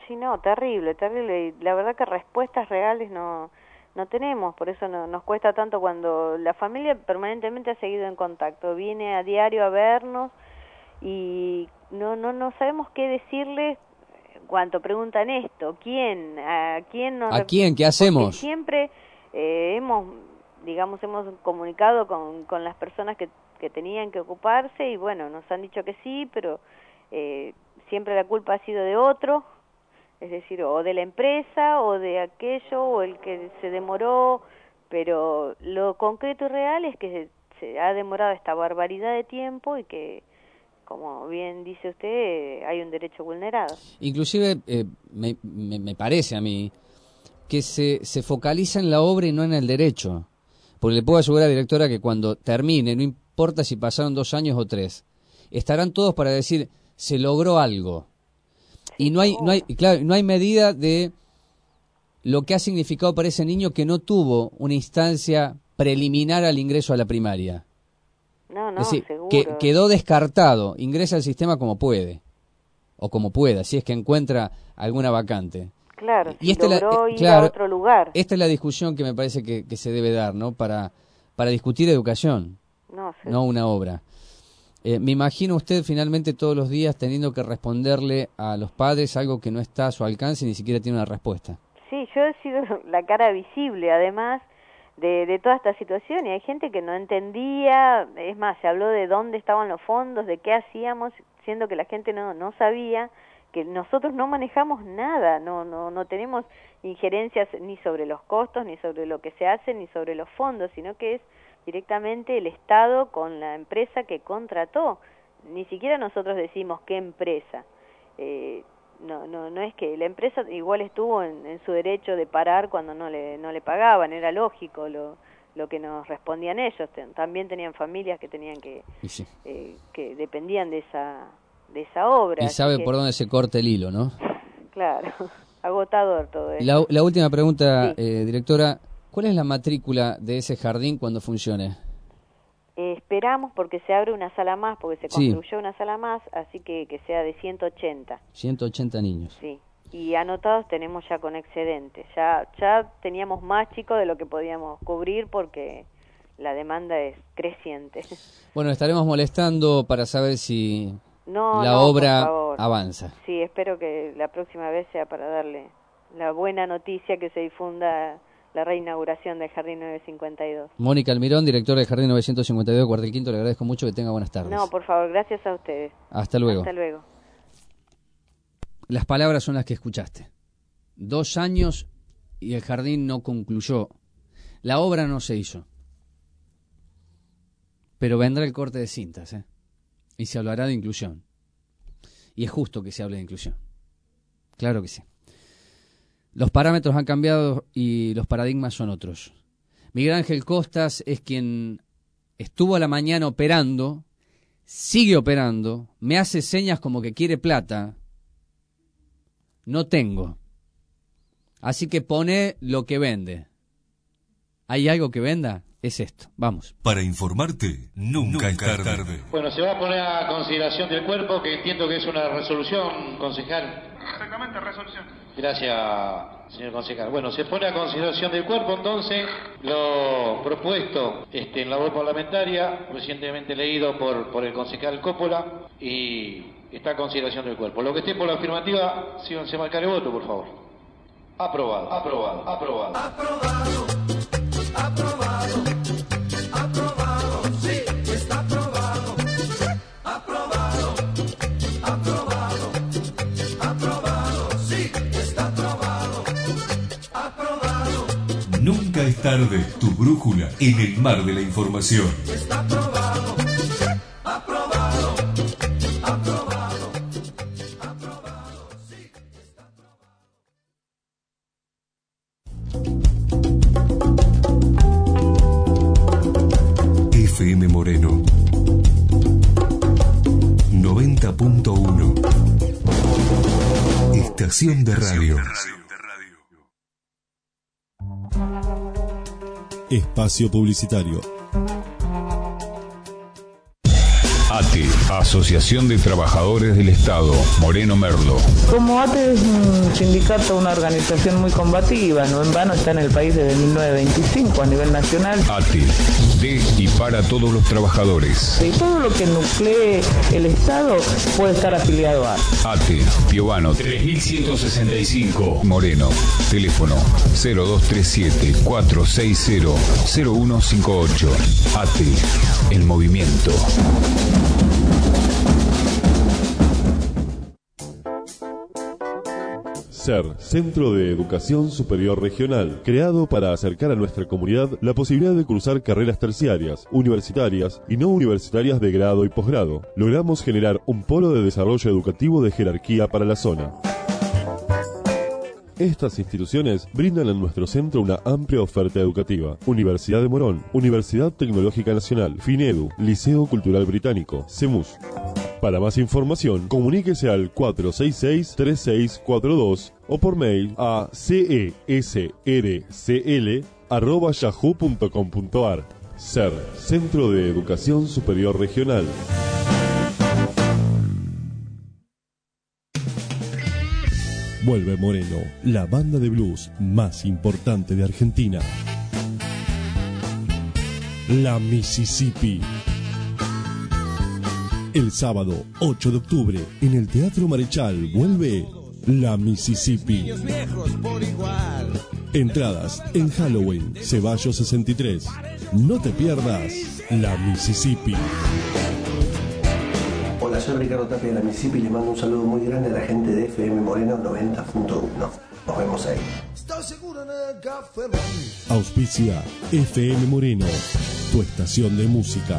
Sí, no, terrible, terrible. Y la verdad que respuestas reales no no tenemos, por eso no, nos cuesta tanto cuando la familia permanentemente ha seguido en contacto, viene a diario a vernos y no no no sabemos qué decirles cuando preguntan esto, quién, a quién nos...
¿A quién? ¿Qué hacemos?
Porque siempre eh, hemos, digamos, hemos comunicado con, con las personas que, que tenían que ocuparse y bueno, nos han dicho que sí, pero eh, siempre la culpa ha sido de otro, es decir, o de la empresa, o de aquello, o el que se demoró, pero lo concreto y real es que se, se ha demorado esta barbaridad de tiempo y que, como bien dice usted, eh, hay un derecho vulnerado.
Inclusive, eh, me, me, me parece a mí, que se, se focaliza en la obra y no en el derecho. Porque le puedo asegurar, directora, que cuando termine, no importa si pasaron dos años o tres, estarán todos para decir, se logró algo. Y no hay, no hay, claro, no hay medida de lo que ha significado para ese niño que no tuvo una instancia preliminar al ingreso a la primaria.
No, no,
es decir,
seguro.
que quedó descartado, ingresa al sistema como puede, o como pueda, si es que encuentra alguna vacante.
Claro,
y
si
esta
logró
la,
ir
claro,
a otro lugar.
Esta es la discusión que me parece que, que se debe dar, ¿no? Para, para discutir educación,
no, sí.
no una obra. Eh, me imagino usted finalmente todos los días teniendo que responderle a los padres algo que no está a su alcance y ni siquiera tiene una respuesta.
Sí, yo he sido la cara visible, además, de, de toda esta situación, y hay gente que no entendía, es más, se habló de dónde estaban los fondos, de qué hacíamos, siendo que la gente no, no sabía, que nosotros no manejamos nada, no, no, no tenemos injerencias ni sobre los costos, ni sobre lo que se hace, ni sobre los fondos, sino que es directamente el Estado con la empresa que contrató. Ni siquiera nosotros decimos qué empresa. Eh, no, no, no es que la empresa igual estuvo en, en su derecho de parar cuando no le, no le pagaban, era lógico lo, lo que nos respondían ellos. También tenían familias que tenían que,
sí.
eh, que dependían de esa, de esa obra.
Y sabe
que,
por dónde se corta el hilo, ¿no?
Claro, agotador todo eso.
La, la última pregunta,
sí.
eh, directora. ¿Cuál es la matrícula de ese jardín cuando funcione?
Eh, esperamos porque se abre una sala más, porque se
sí.
construyó una sala más, así que que sea de ciento ochenta.
ciento ochenta niños.
Sí, y anotados tenemos ya con excedentes. Ya ya teníamos más chicos de lo que podíamos cubrir porque la demanda es creciente.
Bueno, estaremos molestando para saber si
no,
la
no,
obra
por favor.
avanza.
Sí, espero que la próxima vez sea para darle la buena noticia que se difunda la reinauguración del Jardín novecientos cincuenta y dos.
Mónica Almirón, directora del Jardín novecientos cincuenta y dos de Cuartel Quinto, le agradezco mucho, que tenga buenas tardes.
No, por favor, gracias a ustedes.
Hasta luego.
Hasta luego.
Las palabras son las que escuchaste. Dos años y el jardín no concluyó. La obra no se hizo. Pero vendrá el corte de cintas, ¿eh? Y se hablará de inclusión. Y es justo que se hable de inclusión. Claro que sí. Los parámetros han cambiado y los paradigmas son otros. Miguel Ángel Costas es quien estuvo a la mañana operando, sigue operando, me hace señas como que quiere plata. No tengo. Así que pone lo que vende. ¿Hay algo que venda? Es esto. Vamos.
Para informarte, nunca, nunca es tarde. tarde.
Bueno, se va a poner a consideración del cuerpo, que entiendo que es una resolución, concejal.
Exactamente, resolución.
Gracias, señor concejal. Bueno, se pone a consideración del cuerpo, entonces, lo propuesto este, en la voz parlamentaria, recientemente leído por, por el concejal Coppola, y está a consideración del cuerpo. Lo que esté por la afirmativa, síganse a marcar el voto, por favor. Aprobado, aprobado, aprobado.
Aprobado, aprobado, aprobado, sí, está aprobado. Aprobado, aprobado, aprobado, sí, está aprobado. Aprobado.
Nunca es tarde, tu brújula en el mar de la información.
Está aprobado, aprobado, aprobado, aprobado, sí, está aprobado.
F M Moreno noventa punto uno. Estación de radio.
Espacio publicitario.
A T E, Asociación de Trabajadores del Estado, Moreno Merlo.
Como A T E es un sindicato, una organización muy combativa, no en vano está en el país desde mil novecientos veinticinco a nivel nacional.
A T E, de y para todos los trabajadores.
Y todo lo que nuclee el Estado puede estar afiliado a
A T E, Piovano tres mil ciento sesenta y cinco, Moreno. Teléfono cero dos tres siete, cuatro seis cero, cero uno cinco ocho. A T E, el movimiento.
SER, Centro de Educación Superior Regional, creado para acercar a nuestra comunidad la posibilidad de cursar carreras terciarias, universitarias y no universitarias de grado y posgrado. Logramos generar un polo de desarrollo educativo de jerarquía para la zona. Estas instituciones brindan en nuestro centro una amplia oferta educativa. Universidad de Morón, Universidad Tecnológica Nacional, FINEDU, Liceo Cultural Británico, CEMUS. Para más información, comuníquese al cuatro seis seis, tres seis cuatro dos o por mail a cesrcl arroba yahoo punto com punto ar. SER, Centro de Educación Superior Regional. Vuelve Moreno, la banda de blues más importante de Argentina. La Mississippi. El sábado ocho de octubre, en el Teatro Marechal, vuelve La Mississippi. Entradas en Halloween, Ceballos sesenta y tres. No te pierdas La Mississippi.
Hola, soy Ricardo Tapia de La Mississippi y les mando un saludo muy grande a la gente de F M Moreno noventa punto uno. Nos vemos ahí.
Auspicia F M Moreno, tu estación de música.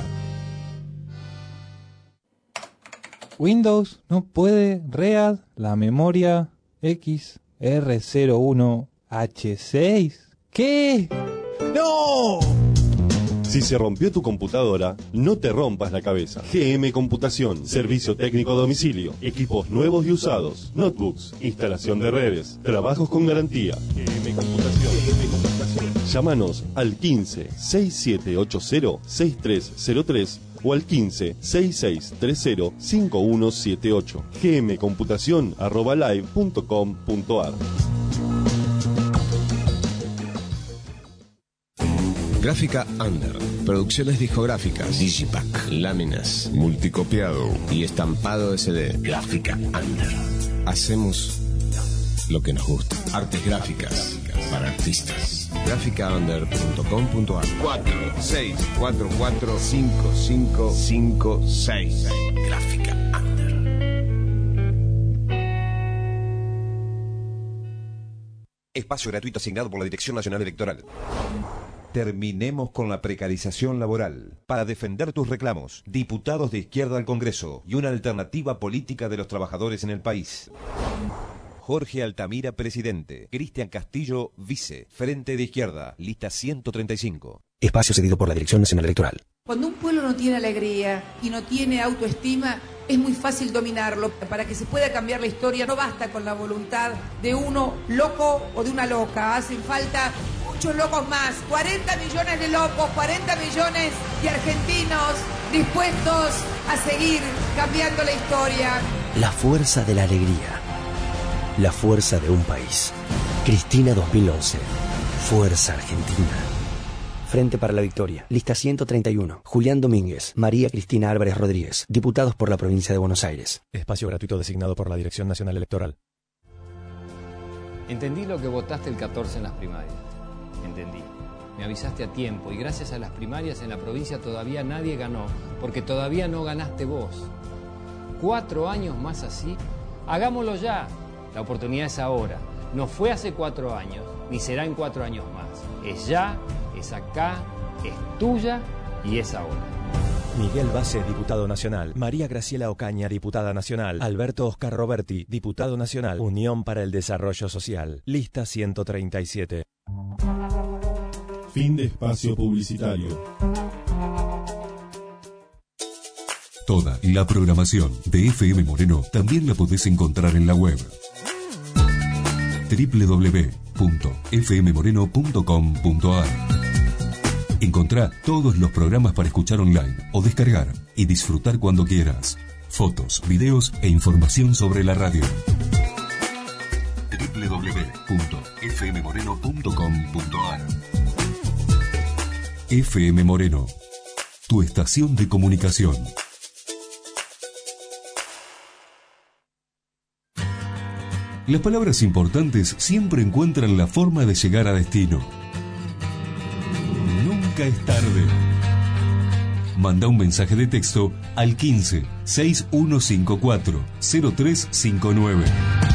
Windows no puede read la memoria X R cero uno H seis. ¿Qué? ¡No!
Si se rompió tu computadora, no te rompas la cabeza. G M Computación, servicio técnico a domicilio, equipos nuevos y usados, notebooks, instalación de redes, trabajos con garantía. G M Computación. G M Computación. Llámanos al quince, sesenta y siete ochenta, sesenta y tres cero tres o al quince, sesenta y seis treinta, cincuenta y uno setenta y ocho. gmcomputación arroba live punto com punto ar.
Gráfica Under, producciones discográficas, digipack, láminas, multicopiado y estampado S D. Gráfica Under. Hacemos lo que nos gusta. Artes gráficas para artistas. gráfica under punto com punto ar. cuatro seis cuatro cuatro cinco cinco cinco seis. Gráfica Under.
Espacio gratuito asignado por la Dirección Nacional Electoral. Terminemos con la precarización laboral. Para defender tus reclamos, diputados de izquierda al Congreso y una alternativa política de los trabajadores en el país. Jorge Altamira, presidente. Cristian Castillo, vice. Frente de Izquierda, lista ciento treinta y cinco.
Espacio cedido por la Dirección Nacional Electoral.
Cuando un pueblo no tiene alegría y no tiene autoestima, es muy fácil dominarlo. Para que se pueda cambiar la historia, no basta con la voluntad de uno loco o de una loca. Hacen falta muchos locos más. cuarenta millones de locos, cuarenta millones de argentinos dispuestos a seguir cambiando la historia.
La fuerza de la alegría. La fuerza de un país. Cristina dos mil once. Fuerza Argentina. Frente para la Victoria. Lista ciento treinta y uno. Julián Domínguez. María Cristina Álvarez Rodríguez. Diputados por la provincia de Buenos Aires.
Espacio gratuito designado por la Dirección Nacional Electoral.
Entendí lo que votaste el catorce en las primarias. Entendí. Me avisaste a tiempo y gracias a las primarias en la provincia todavía nadie ganó, porque todavía no ganaste vos. Cuatro años más así. Hagámoslo ya. La oportunidad es ahora. No fue hace cuatro años, ni será en cuatro años más. Es ya, es acá, es tuya y es ahora.
Miguel Base, diputado nacional. María Graciela Ocaña, diputada nacional. Alberto Oscar Roberti, diputado nacional. Unión para el Desarrollo Social. Lista ciento treinta y siete.
Fin de espacio publicitario.
Toda la programación de F M Moreno también la podés encontrar en la web doble u doble u doble u punto f m moreno punto com punto ar. Encontrá todos los programas para escuchar online o descargar y disfrutar cuando quieras. Fotos, videos e información sobre la radio. doble u doble u doble u punto f m moreno punto com punto a r F M Moreno, tu estación de comunicación. Las palabras importantes siempre encuentran la forma de llegar a destino. Nunca es tarde. Manda un mensaje de texto al quince, seis uno cinco cuatro, cero tres cinco nueve.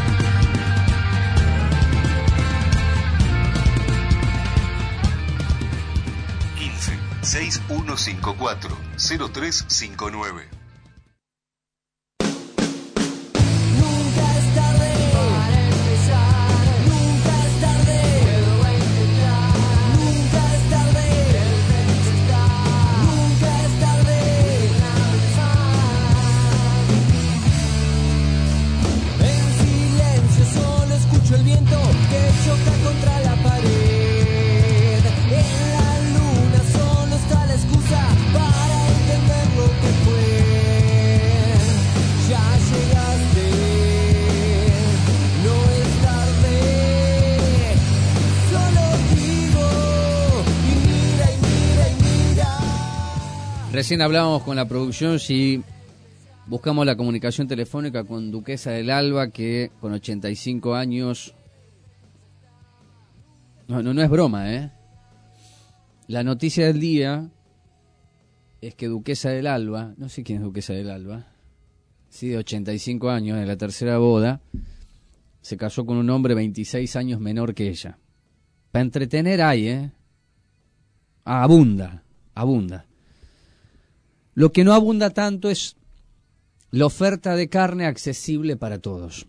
quince, seis uno cinco cuatro, cero tres cinco nueve.
El viento que choca contra la pared. En la luna solo está la excusa para entender lo que fue. Ya llegaste, no es tarde. Solo digo y mira y mira y mira.
Recién hablábamos con la producción si buscamos la comunicación telefónica con Duquesa del Alba, que con ochenta y cinco años... No, no, no es broma, ¿eh? La noticia del día es que Duquesa del Alba, no sé quién es Duquesa del Alba, sí, de ochenta y cinco años, en la tercera boda, se casó con un hombre veintiséis años menor que ella. Para entretener hay, ¿eh? Ah, abunda, abunda. Lo que no abunda tanto es la oferta de carne accesible para todos.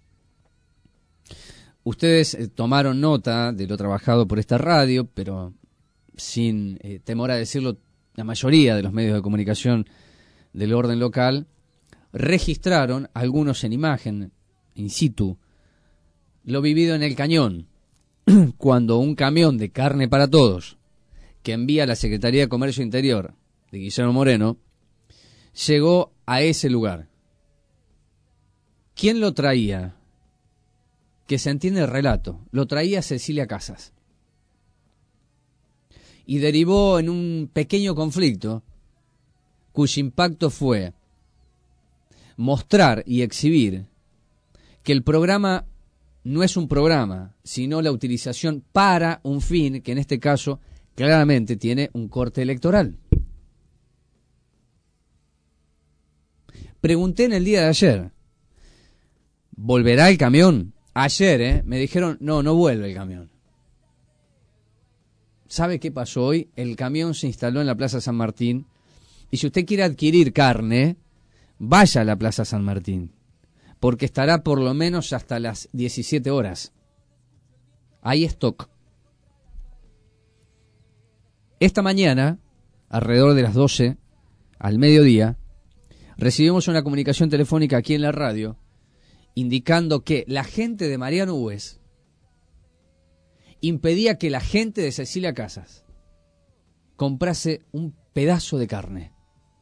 Ustedes eh, tomaron nota de lo trabajado por esta radio, pero sin eh, temor a decirlo, la mayoría de los medios de comunicación del orden local registraron, algunos en imagen, in situ, lo vivido en El Cañón, cuando un camión de carne para todos, que envía la Secretaría de Comercio Interior de Guillermo Moreno, llegó a ese lugar. ¿Quién lo traía? Que se entiende el relato. Lo traía Cecilia Casas. Y derivó en un pequeño conflicto cuyo impacto fue mostrar y exhibir que el programa no es un programa, sino la utilización para un fin que en este caso claramente tiene un corte electoral. Pregunté en el día de ayer, ¿volverá el camión? Ayer, ¿eh? Me dijeron, no, no vuelve el camión. ¿Sabe qué pasó hoy? El camión se instaló en la Plaza San Martín. Y si usted quiere adquirir carne, vaya a la Plaza San Martín. Porque estará por lo menos hasta las diecisiete horas. Hay stock. Esta mañana, alrededor de las doce, al mediodía, recibimos una comunicación telefónica aquí en la radio indicando que la gente de Mariano Ues impedía que la gente de Cecilia Casas comprase un pedazo de carne.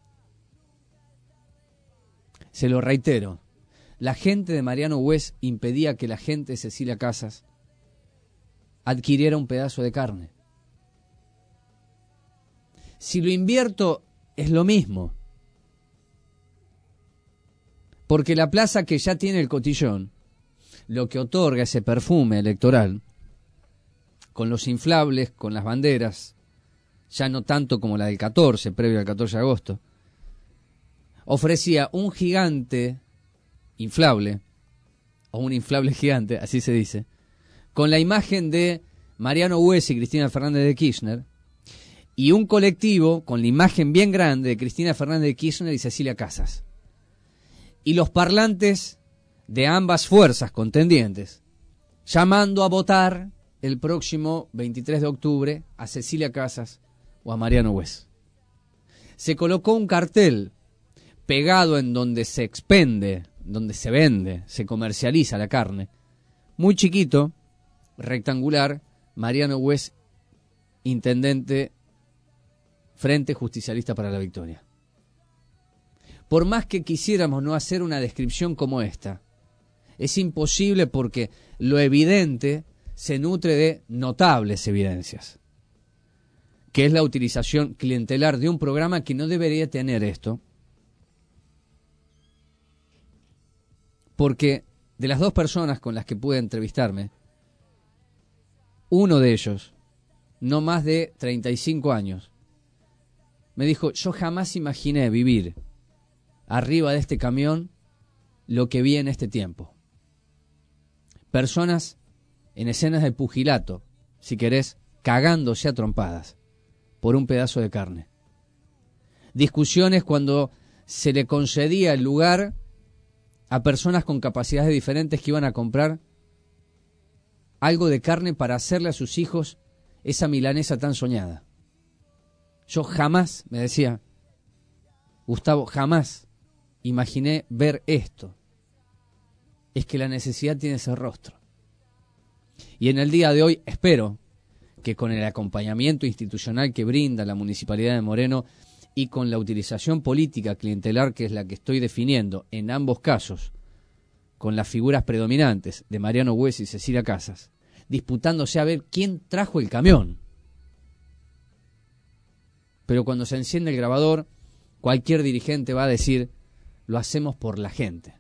Se lo reitero, la gente de Mariano Ues impedía que la gente de Cecilia Casas adquiriera un pedazo de carne. Si lo invierto, es lo mismo. Porque la plaza que ya tiene el cotillón, lo que otorga ese perfume electoral, con los inflables, con las banderas, ya no tanto como la del catorce, previo al catorce de agosto, ofrecía un gigante inflable, o un inflable gigante, así se dice, con la imagen de Mariano Ues y Cristina Fernández de Kirchner, y un colectivo con la imagen bien grande de Cristina Fernández de Kirchner y Cecilia Casas. Y los parlantes de ambas fuerzas contendientes, llamando a votar el próximo veintitrés de octubre a Cecilia Casas o a Mariano Ues. Se colocó un cartel pegado en donde se expende, donde se vende, se comercializa la carne, muy chiquito, rectangular, Mariano Ues, intendente Frente Justicialista para la Victoria. Por más que quisiéramos no hacer una descripción como esta, es imposible porque lo evidente se nutre de notables evidencias, que es la utilización clientelar de un programa que no debería tener esto, porque de las dos personas con las que pude entrevistarme, uno de ellos, no más de treinta y cinco años, me dijo, yo jamás imaginé vivir arriba de este camión lo que vi en este tiempo. Personas en escenas de pugilato, si querés, cagándose a trompadas por un pedazo de carne. Discusiones cuando se le concedía el lugar a personas con capacidades diferentes que iban a comprar algo de carne para hacerle a sus hijos esa milanesa tan soñada. Yo jamás, me decía Gustavo, jamás imaginé ver esto. Es que la necesidad tiene ese rostro. Y en el día de hoy espero que con el acompañamiento institucional que brinda la Municipalidad de Moreno y con la utilización política clientelar que es la que estoy definiendo en ambos casos, con las figuras predominantes de Mariano Güez y Cecilia Casas, disputándose a ver quién trajo el camión. Pero cuando se enciende el grabador, cualquier dirigente va a decir, lo hacemos por la gente.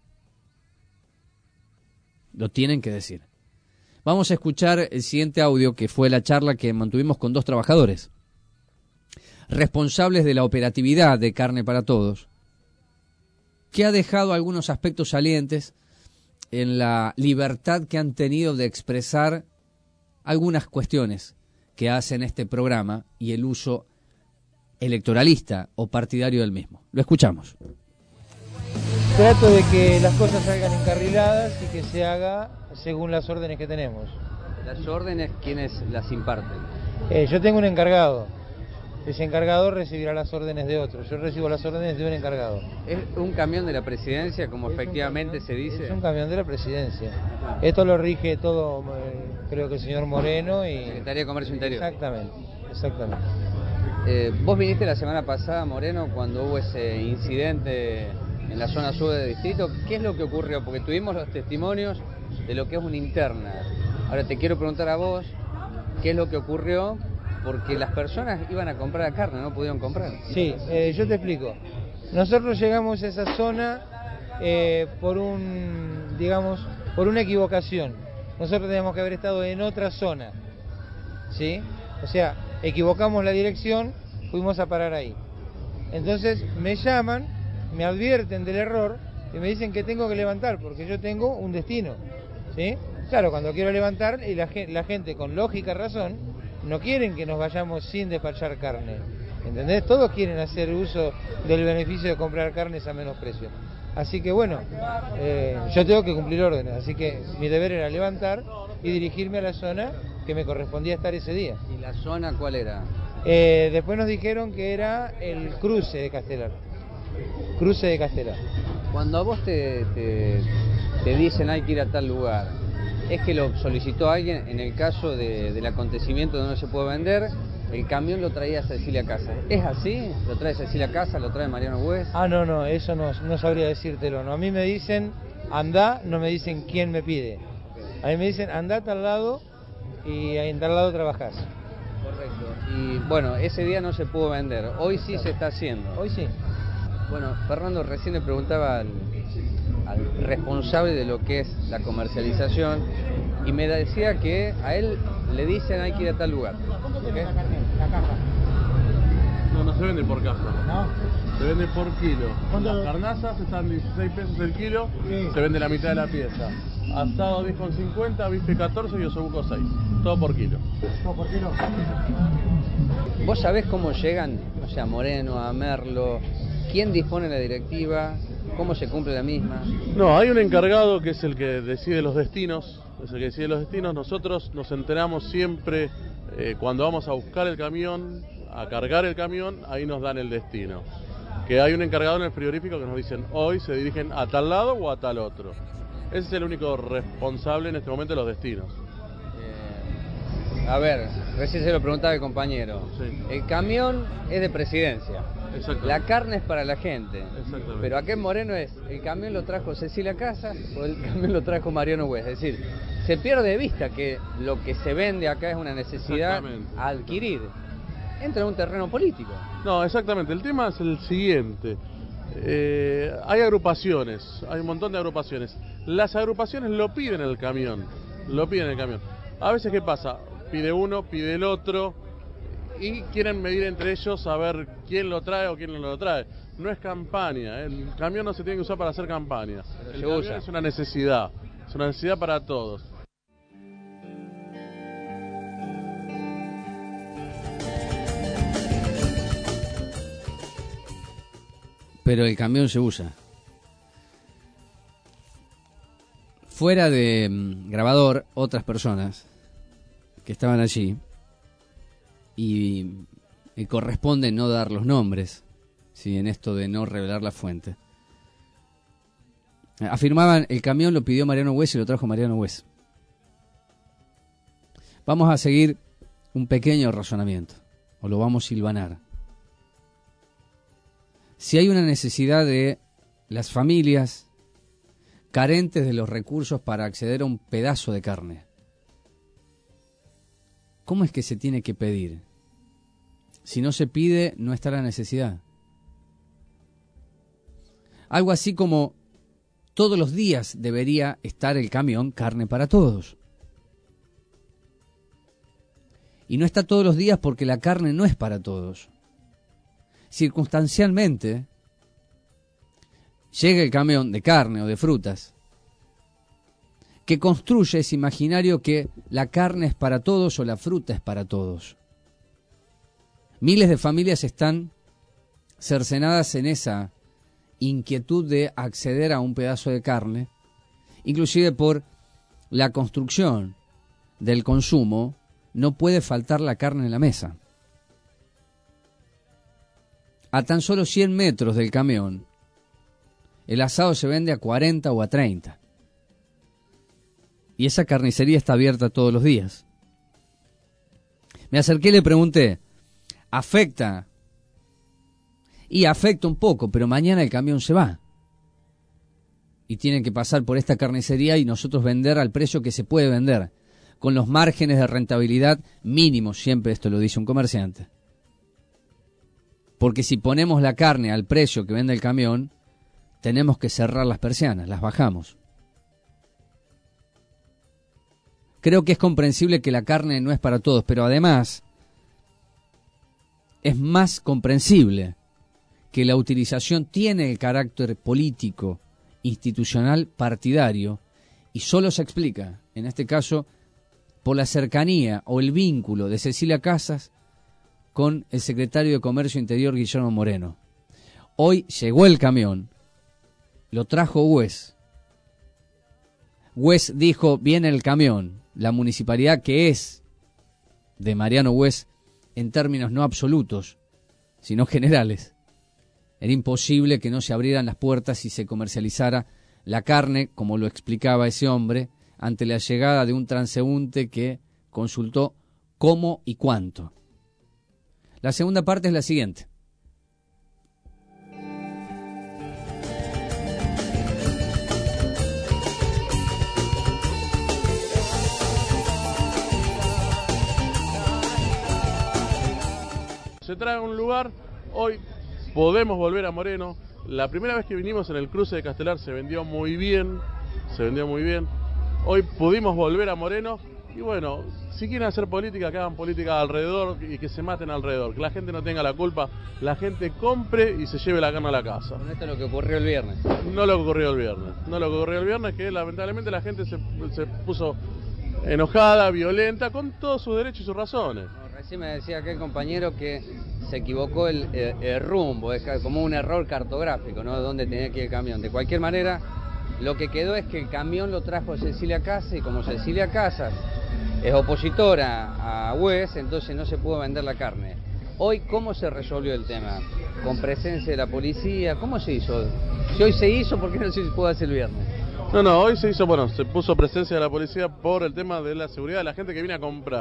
Lo tienen que decir. Vamos a escuchar el siguiente audio, que fue la charla que mantuvimos con dos trabajadores, responsables de la operatividad de Carne para Todos, que ha dejado algunos aspectos salientes en la libertad que han tenido de expresar algunas cuestiones que hacen este programa y el uso electoralista o partidario del mismo. Lo escuchamos.
Trato de que las cosas salgan encarriladas y que se haga según las órdenes que tenemos.
¿Las órdenes quiénes las imparten?
Eh, yo tengo un encargado. Ese encargado recibirá las órdenes de otro. Yo recibo las órdenes de un encargado.
¿Es un camión de la presidencia, como
es
efectivamente
camión,
se dice?
Es un camión de la presidencia. Esto lo rige todo, eh, creo que el señor Moreno y...
Secretaría de Comercio Interior.
Exactamente, exactamente.
Eh, vos viniste la semana pasada, Moreno, cuando hubo ese incidente en la zona sur del distrito. ¿Qué es lo que ocurrió? Porque tuvimos los testimonios de lo que es una interna. Ahora te quiero preguntar a vos, ¿qué es lo que ocurrió? Porque las personas iban a comprar la carne, no pudieron comprar.
Sí, eh, yo te explico. Nosotros llegamos a esa zona eh, por un, digamos, por una equivocación. Nosotros teníamos que haber estado en otra zona, ¿sí? O sea, equivocamos la dirección, fuimos a parar ahí. Entonces me llaman, me advierten del error y me dicen que tengo que levantar porque yo tengo un destino, ¿sí? Claro, cuando quiero levantar y la, la gente con lógica razón no quieren que nos vayamos sin despachar carne, ¿entendés? Todos quieren hacer uso del beneficio de comprar carnes a menos precio. Así que bueno, eh, yo tengo que cumplir órdenes, así que mi deber era levantar y dirigirme a la zona que me correspondía estar ese día.
¿Y la zona cuál era?
Eh, después nos dijeron que era el cruce de Castelar. Cruce de Castelar.
Cuando a vos te, te, te dicen hay que ir a tal lugar, ¿es que lo solicitó alguien? En el caso de, del acontecimiento donde no se puede vender, el camión lo traía Cecilia Casas. ¿Es así? ¿Lo trae Cecilia Casas? ¿Lo trae Mariano Güez?
Ah, no, no, eso no, no sabría decírtelo. No. A mí me dicen andá, no me dicen quién me pide. A mí me dicen andá a tal lado y en tal lado trabajás.
Correcto. Y bueno, ese día no se pudo vender. Hoy sí se está haciendo.
Hoy sí.
Bueno, Fernando, recién le preguntaba al, al responsable de lo que es la comercialización y me decía que a él le dicen hay que ir a tal lugar.
¿Okay?
La caja. No, no se vende por caja. ¿No? Se vende por kilo. Las carnazas están dieciséis pesos el kilo, sí. Se vende la mitad de la pieza. Asado diez con cincuenta, bife catorce y osobuco seis. Todo por kilo.
Todo por kilo.
¿Vos sabés cómo llegan, o sea, Moreno, a Merlo? ¿Quién dispone la directiva? ¿Cómo se cumple la misma?
No, hay un encargado que es el que decide los destinos. Es el que decide los destinos. Nosotros nos enteramos siempre eh, cuando vamos a buscar el camión, a cargar el camión, ahí nos dan el destino. Que hay un encargado en el frigorífico que nos dicen hoy se dirigen a tal lado o a tal otro. Ese es el único responsable en este momento de los destinos.
Eh, a ver, recién se lo preguntaba el compañero.
Sí.
El camión es de presidencia. La carne es para la gente. Pero acá en Moreno es, el camión lo trajo Cecilia Casas o el camión lo trajo Mariano West. Es decir, se pierde de vista que lo que se vende acá es una necesidad a adquirir. Entra en un terreno político.
No, exactamente. El tema es el siguiente. Eh, hay agrupaciones, hay un montón de agrupaciones. Las agrupaciones lo piden en el camión, lo piden en el camión. A veces, ¿qué pasa? Pide uno, pide el otro y quieren medir entre ellos a ver quién lo trae o quién no lo trae. No es campaña, ¿eh? El camión no se tiene que usar para hacer campaña.
Pero
el
se
camión
usa.
es una necesidad, es una necesidad para todos.
Pero el camión se usa. Fuera de mm, grabador, otras personas que estaban allí, y, y corresponde no dar los nombres, ¿sí? En esto de no revelar la fuente, afirmaban, el camión lo pidió Mariano West y lo trajo Mariano West. Vamos a seguir un pequeño razonamiento, o lo vamos a silvanar. Si hay una necesidad de las familias carentes de los recursos para acceder a un pedazo de carne, ¿cómo es que se tiene que pedir? Si no se pide, no está la necesidad. Algo así como todos los días debería estar el camión Carne para Todos. Y no está todos los días porque la carne no es para todos. Circunstancialmente llega el camión de carne o de frutas que construye ese imaginario que la carne es para todos o la fruta es para todos. Miles de familias están cercenadas en esa inquietud de acceder a un pedazo de carne, inclusive por la construcción del consumo. No puede faltar la carne en la mesa. A tan solo cien metros del camión, el asado se vende a cuarenta o a treinta. Y esa carnicería está abierta todos los días. Me acerqué y le pregunté, ¿afecta? Y afecta un poco, pero mañana el camión se va. Y tienen que pasar por esta carnicería y nosotros vender al precio que se puede vender, con los márgenes de rentabilidad mínimos, siempre esto lo dice un comerciante. Porque si ponemos la carne al precio que vende el camión, tenemos que cerrar las persianas, las bajamos. Creo que es comprensible que la carne no es para todos, pero además es más comprensible que la utilización tiene el carácter político, institucional, partidario, y solo se explica, en este caso, por la cercanía o el vínculo de Cecilia Casas con el secretario de Comercio Interior, Guillermo Moreno. Hoy llegó el camión, lo trajo West. West dijo, viene el camión. La municipalidad, que es de Mariano West en términos no absolutos, sino generales. Era imposible que no se abrieran las puertas y se comercializara la carne, como lo explicaba ese hombre, ante la llegada de un transeúnte que consultó cómo y cuánto. La segunda parte es la siguiente.
Se trae a un lugar, hoy podemos volver a Moreno. La primera vez que vinimos en el cruce de Castelar se vendió muy bien, se vendió muy bien. Hoy pudimos volver a Moreno y bueno, si quieren hacer política, que hagan política alrededor y que se maten alrededor, que la gente no tenga la culpa, la gente compre y se lleve la carne a la casa.
Bueno, esto es lo que ocurrió el viernes.
No lo que ocurrió el viernes, no lo que ocurrió el viernes, que lamentablemente la gente se, se puso enojada, violenta, con todos sus derechos y sus razones.
Recién me decía aquel compañero que se equivocó el, el, el rumbo, es como un error cartográfico, ¿no? Dónde tenía que ir el camión. De cualquier manera, lo que quedó es que el camión lo trajo Cecilia Casas y como Cecilia Casas es opositora a West, entonces no se pudo vender la carne. Hoy, ¿cómo se resolvió el tema? ¿Con presencia de la policía? ¿Cómo se hizo? Si hoy se hizo, ¿por qué no se pudo hacer el viernes?
No, no, hoy se hizo, bueno, se puso presencia de la policía por el tema de la seguridad de la gente que viene a comprar.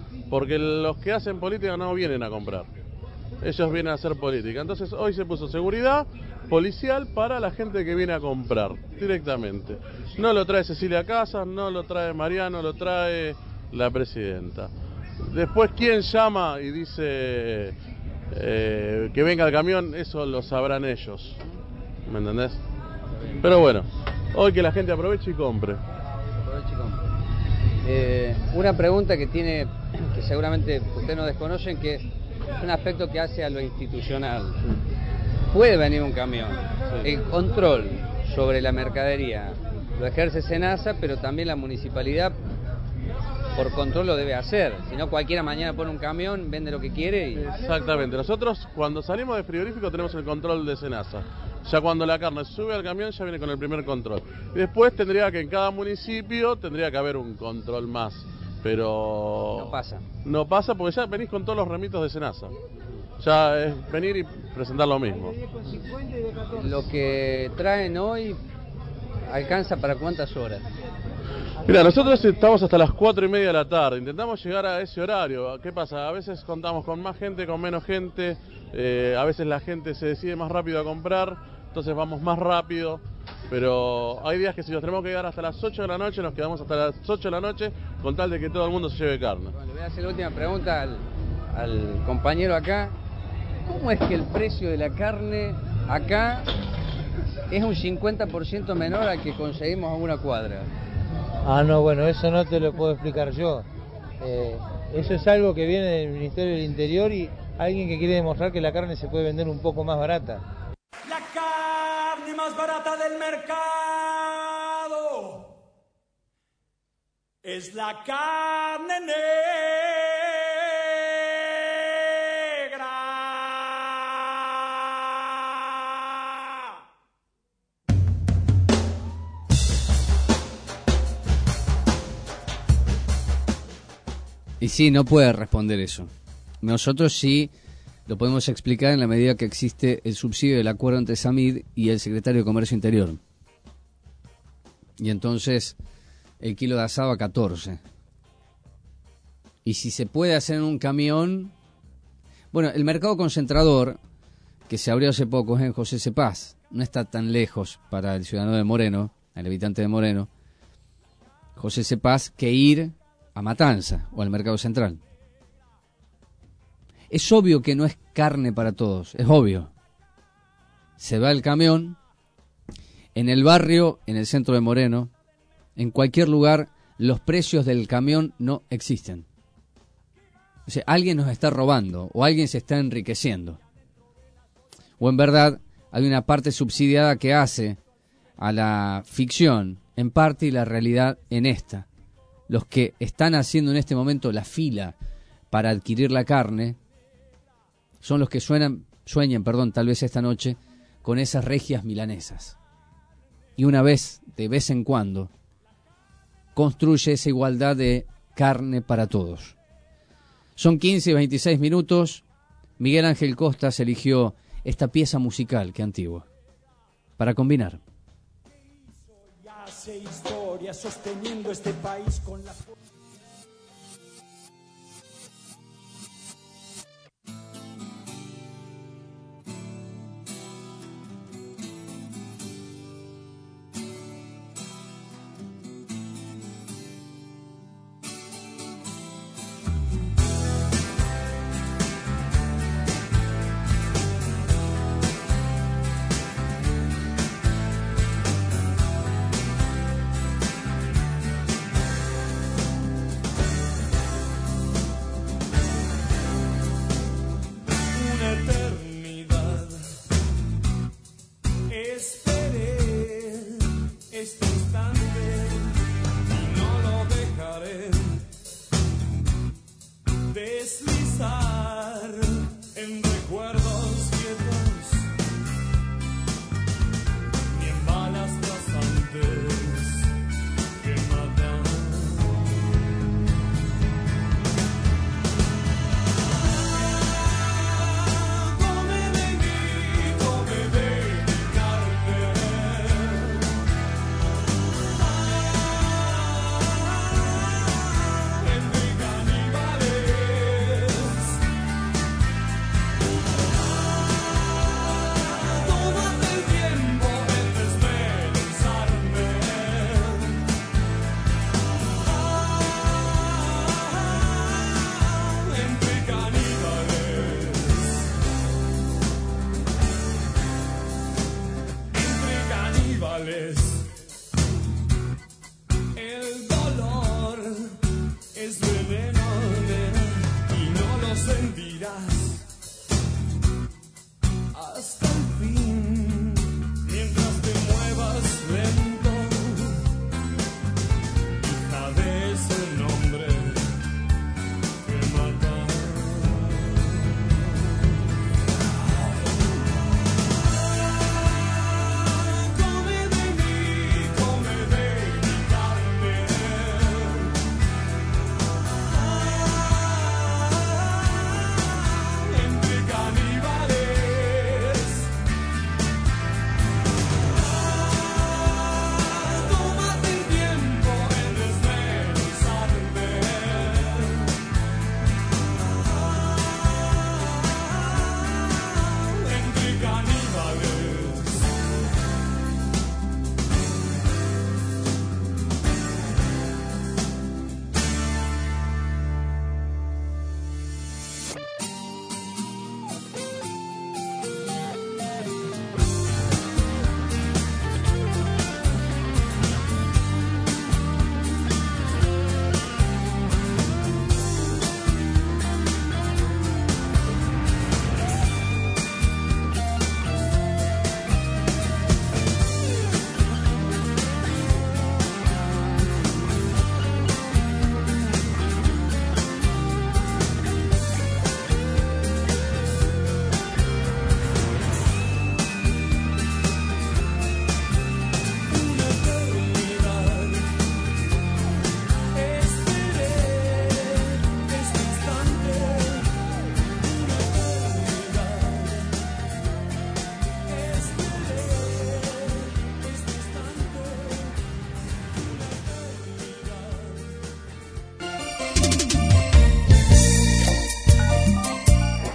porque los que hacen política no vienen a comprar, ellos vienen a hacer política. Entonces hoy se puso seguridad policial para la gente que viene a comprar directamente. No lo trae Cecilia Casas, no lo trae Mariano, lo trae la presidenta. Después, ¿quién llama y dice eh, que venga el camión? Eso lo sabrán ellos, ¿me entendés? Pero bueno, hoy que la gente aproveche y compre.
Aproveche y compre. Eh, una pregunta que tiene, que seguramente ustedes no desconocen, que es un aspecto que hace a lo institucional. Puede venir un camión, el control sobre la mercadería lo ejerce SENASA, pero también la municipalidad por control lo debe hacer, si no cualquiera mañana pone un camión, vende lo que quiere y...
Exactamente, nosotros cuando salimos de frigorífico tenemos el control de SENASA, ya cuando la carne sube al camión ya viene con el primer control, y después tendría que en cada municipio tendría que haber un control más, pero...
No pasa.
No pasa porque ya venís con todos los remitos de SENASA, ya es venir y presentar lo mismo.
Lo que traen hoy alcanza para cuántas horas.
Mira, nosotros estamos hasta las cuatro y media de la tarde, intentamos llegar a ese horario. ¿Qué pasa? A veces contamos con más gente, con menos gente, eh, a veces la gente se decide más rápido a comprar, entonces vamos más rápido, pero hay días que si nos tenemos que llegar hasta las ocho de la noche, nos quedamos hasta las ocho de la noche con tal de que todo el mundo se lleve carne.
Bueno, le voy a hacer la última pregunta al, al compañero acá. ¿Cómo es que el precio de la carne acá es un cincuenta por ciento menor al que conseguimos a una cuadra?
Ah, no, bueno, eso no te lo puedo explicar yo. Eh, eso es algo que viene del Ministerio del Interior y alguien que quiere demostrar que la carne se puede vender un poco más barata.
La carne más barata del mercado es la carne negra.
Y sí, no puede responder eso. Nosotros sí lo podemos explicar en la medida que existe el subsidio del acuerdo entre SAMID y el secretario de Comercio Interior. Y entonces el kilo de asado a catorce. Y si se puede hacer en un camión... Bueno, el mercado concentrador, que se abrió hace poco, es en José Cepaz. No está tan lejos para el ciudadano de Moreno, el habitante de Moreno, José Cepaz, que ir a Matanza o al Mercado Central. Es obvio que no es carne para todos, es obvio. Se va el camión, en el barrio, en el centro de Moreno, en cualquier lugar, los precios del camión no existen. O sea, alguien nos está robando o alguien se está enriqueciendo. O en verdad hay una parte subsidiada que hace a la ficción en parte y la realidad en esta. Los que están haciendo en este momento la fila para adquirir la carne son los que suenan, sueñan, perdón, tal vez esta noche con esas regias milanesas. Y una vez, de vez en cuando, construye esa igualdad de carne para todos. Son quince y veintiséis minutos. Miguel Ángel Costas eligió esta pieza musical, que antigua, para combinar.
Hace historia sosteniendo este país con la...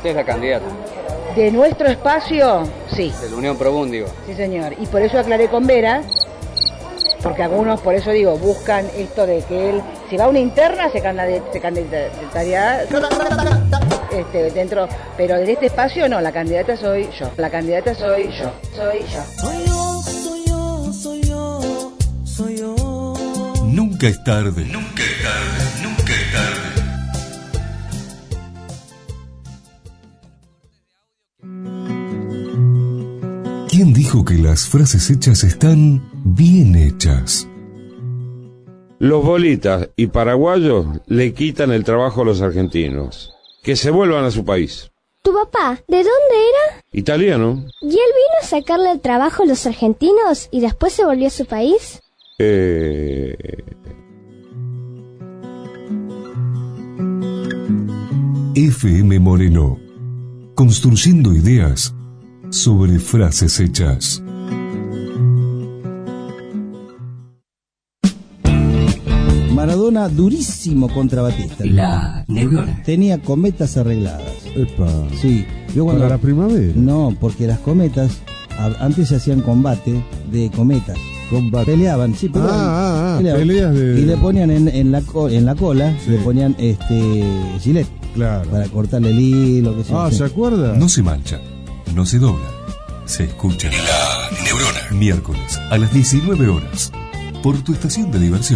Usted es la candidata.
De nuestro espacio, sí.
De la Unión Pro Mundo, digo.
Sí, señor. Y por eso aclaré con Vera, porque algunos, por eso digo, buscan esto de que él, si va a una interna, se candidata- se candidataría este, dentro, pero en este espacio no, la candidata soy yo. La candidata soy yo. Soy yo.
Soy yo, soy yo, soy yo, soy yo.
Nunca es tarde. Nunca es tarde. Nunca es tarde. ¿Quién dijo que las frases hechas están bien hechas?
Los bolitas y paraguayos le quitan el trabajo a los argentinos. Que se vuelvan a su país.
¿Tu papá, de dónde era?
Italiano.
¿Y él vino a sacarle el trabajo a los argentinos y después se volvió a su país?
Eh...
F M Moreno. Construyendo ideas sobre frases hechas.
Maradona durísimo contra Batista.
La neurona.
Tenía cometas arregladas.
Epa.
Sí. Yo cuando...
¿Para la primavera?
No, porque las cometas, a- antes se hacían combate de cometas.
Combate.
Peleaban, sí, peleaban.
Ah, ah, ah,
peleaban.
peleas de...
Y le ponían en, en, la, co- en la cola,
Sí.
le ponían este gilet.
Claro.
Para cortarle el hilo, que
Ah,
sé.
¿se acuerda?
No se mancha, no se dobla, se escucha. La Neurona. Miércoles a las diecinueve horas. Por tu estación de diversión.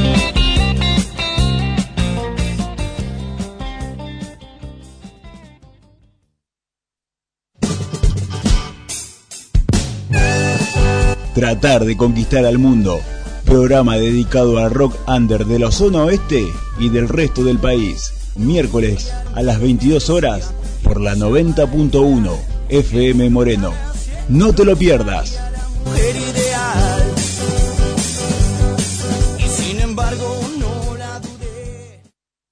Tratar de conquistar al mundo. Programa dedicado al rock under de la zona oeste y del resto del país. Miércoles a las veintidós horas por la noventa punto uno F M Moreno. No te lo pierdas.
Mujer ideal. Y sin embargo no la dudé.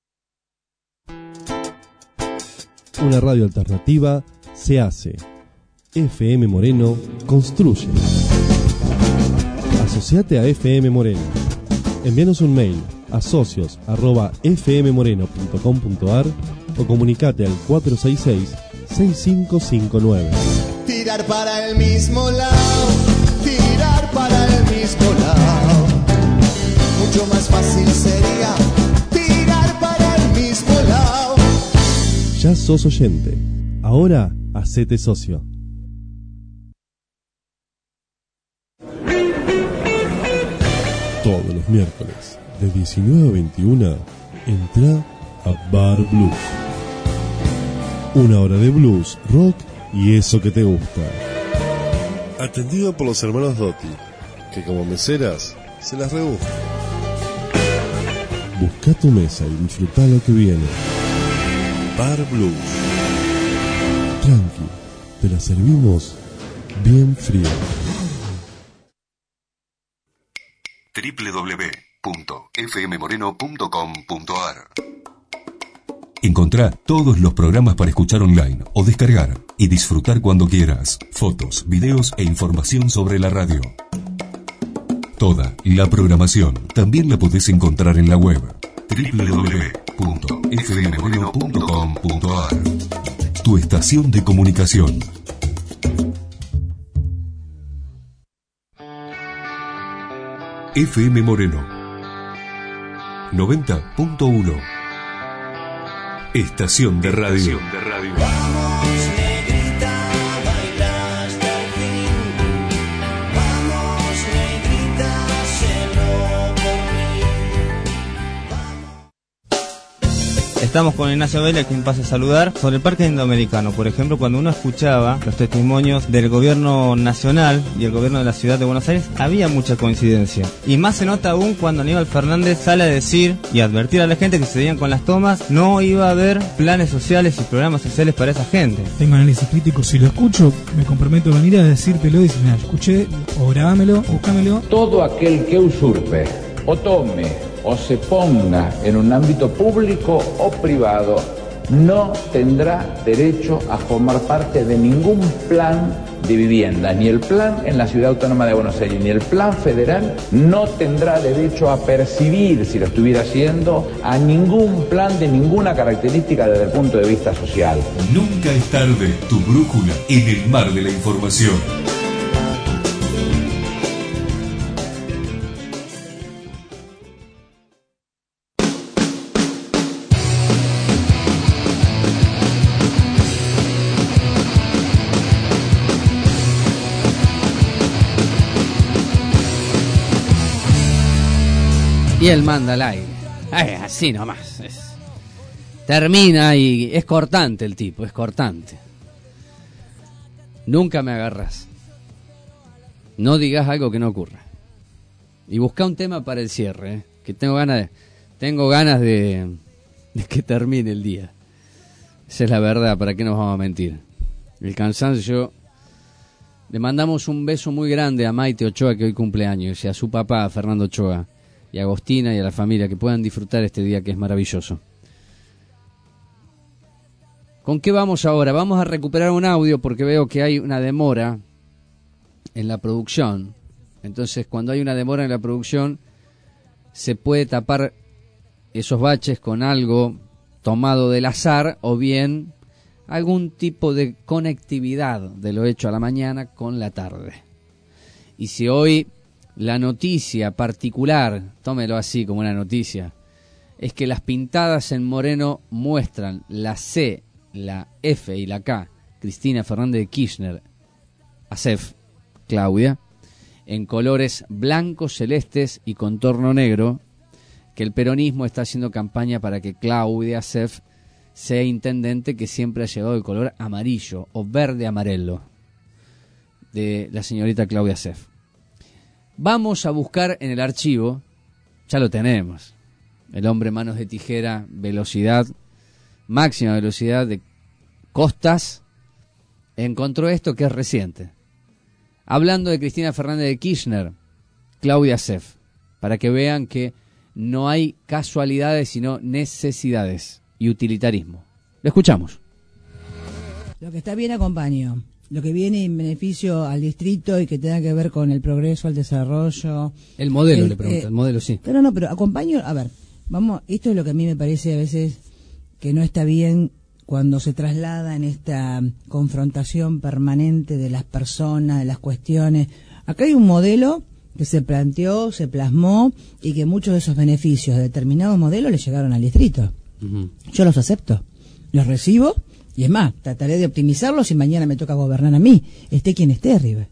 Una radio alternativa se hace. F M Moreno construye. Asociate a F M Moreno. Envíanos un mail a socios arroba f m moreno punto com punto a r o comunicate al cuatro seis seis, seis cinco cinco nueve.
Tirar para el mismo lado, tirar para el mismo lado. Mucho más fácil sería tirar para el mismo lado.
Ya sos oyente. Ahora hacete socio. Todos los miércoles de diecinueve a veintiuna entra a Bar Blues. Una hora de blues, rock y eso que te gusta. Atendido por los hermanos Dotti, que como meseras se las rebuscan. Busca tu mesa y disfruta lo que viene. Bar Blues. Tranqui, te la servimos bien fría.
doble u doble u doble u punto f m moreno punto com punto a r. Encontrá todos los programas para escuchar online o descargar y disfrutar cuando quieras. Fotos, videos e información sobre la radio. Toda la programación también la podés encontrar en la web doble u doble u doble u punto f m moreno punto com punto a r. Tu estación de comunicación. F M Moreno noventa punto uno. Estación de radio.
Vamos, negrita, a bailar hasta el fin. Vamos, negrita, hazlo por mí.
Estamos con Ignacio Vélez, quien pasa a saludar, sobre el Parque Indoamericano. Por ejemplo, cuando uno escuchaba los testimonios del gobierno nacional y el gobierno de la ciudad de Buenos Aires, había mucha coincidencia. Y más se nota aún cuando Aníbal Fernández sale a decir y advertir a la gente que se seguían con las tomas, no iba a haber planes sociales y programas sociales para esa gente.
Tengo análisis crítico, si lo escucho, me comprometo a venir a decírtelo y decir, mira, escuché, o grabámelo, o búscamelo.
Todo aquel que usurpe o tome o se ponga en un ámbito público o privado no tendrá derecho a formar parte de ningún plan de vivienda, ni el plan en la Ciudad Autónoma de Buenos Aires, ni el plan federal, no tendrá derecho a percibir, si lo estuviera haciendo, a ningún plan de ninguna característica desde el punto de vista social.
Nunca es tarde, tu brújula en el mar de la información.
Y él manda al aire. Ay, así nomás. Es... Termina y es cortante el tipo, es cortante. Nunca me agarras. No digas algo que no ocurra. Y busca un tema para el cierre, ¿eh? Que tengo ganas de, tengo ganas de, de que termine el día. Esa es la verdad, ¿para qué nos vamos a mentir? El cansancio. Le mandamos un beso muy grande a Maite Ochoa, que hoy cumple años, y a su papá, a Fernando Ochoa, y a Agostina y a la familia, que puedan disfrutar este día que es maravilloso. ¿Con qué vamos ahora? Vamos a recuperar un audio porque veo que hay una demora en la producción. Entonces, cuando hay una demora en la producción, se puede tapar esos baches con algo tomado del azar o bien algún tipo de conectividad de lo hecho a la mañana con la tarde. Y si hoy la noticia particular, tómelo así como una noticia, es que las pintadas en Moreno muestran la C, la F y la K, Cristina Fernández de Kirchner, Acef, Claudia, en colores blancos, celestes y contorno negro, que el peronismo está haciendo campaña para que Claudia Acef sea intendente, que siempre ha llevado el color amarillo o verde amarelo de la señorita Claudia Acef. Vamos a buscar en el archivo, ya lo tenemos, el hombre manos de tijera, velocidad, máxima velocidad de Costas, encontró esto que es reciente. Hablando de Cristina Fernández de Kirchner, Claudia Acef, para que vean que no hay casualidades sino necesidades y utilitarismo. Lo escuchamos.
Lo que está bien acompaño. Lo que viene en beneficio al distrito y que tenga que ver con el progreso, el desarrollo.
El modelo,
el,
le pregunto,
eh,
el modelo sí.
Pero no, pero acompaño, a ver, vamos, esto es lo que a mí me parece a veces que no está bien cuando se traslada en esta confrontación permanente de las personas, de las cuestiones. Acá hay un modelo que se planteó, se plasmó y que muchos de esos beneficios de determinados modelos le llegaron al distrito. Uh-huh. Yo los acepto, los recibo. Y es más, trataré de optimizarlo si mañana me toca gobernar a mí, esté quien esté arriba.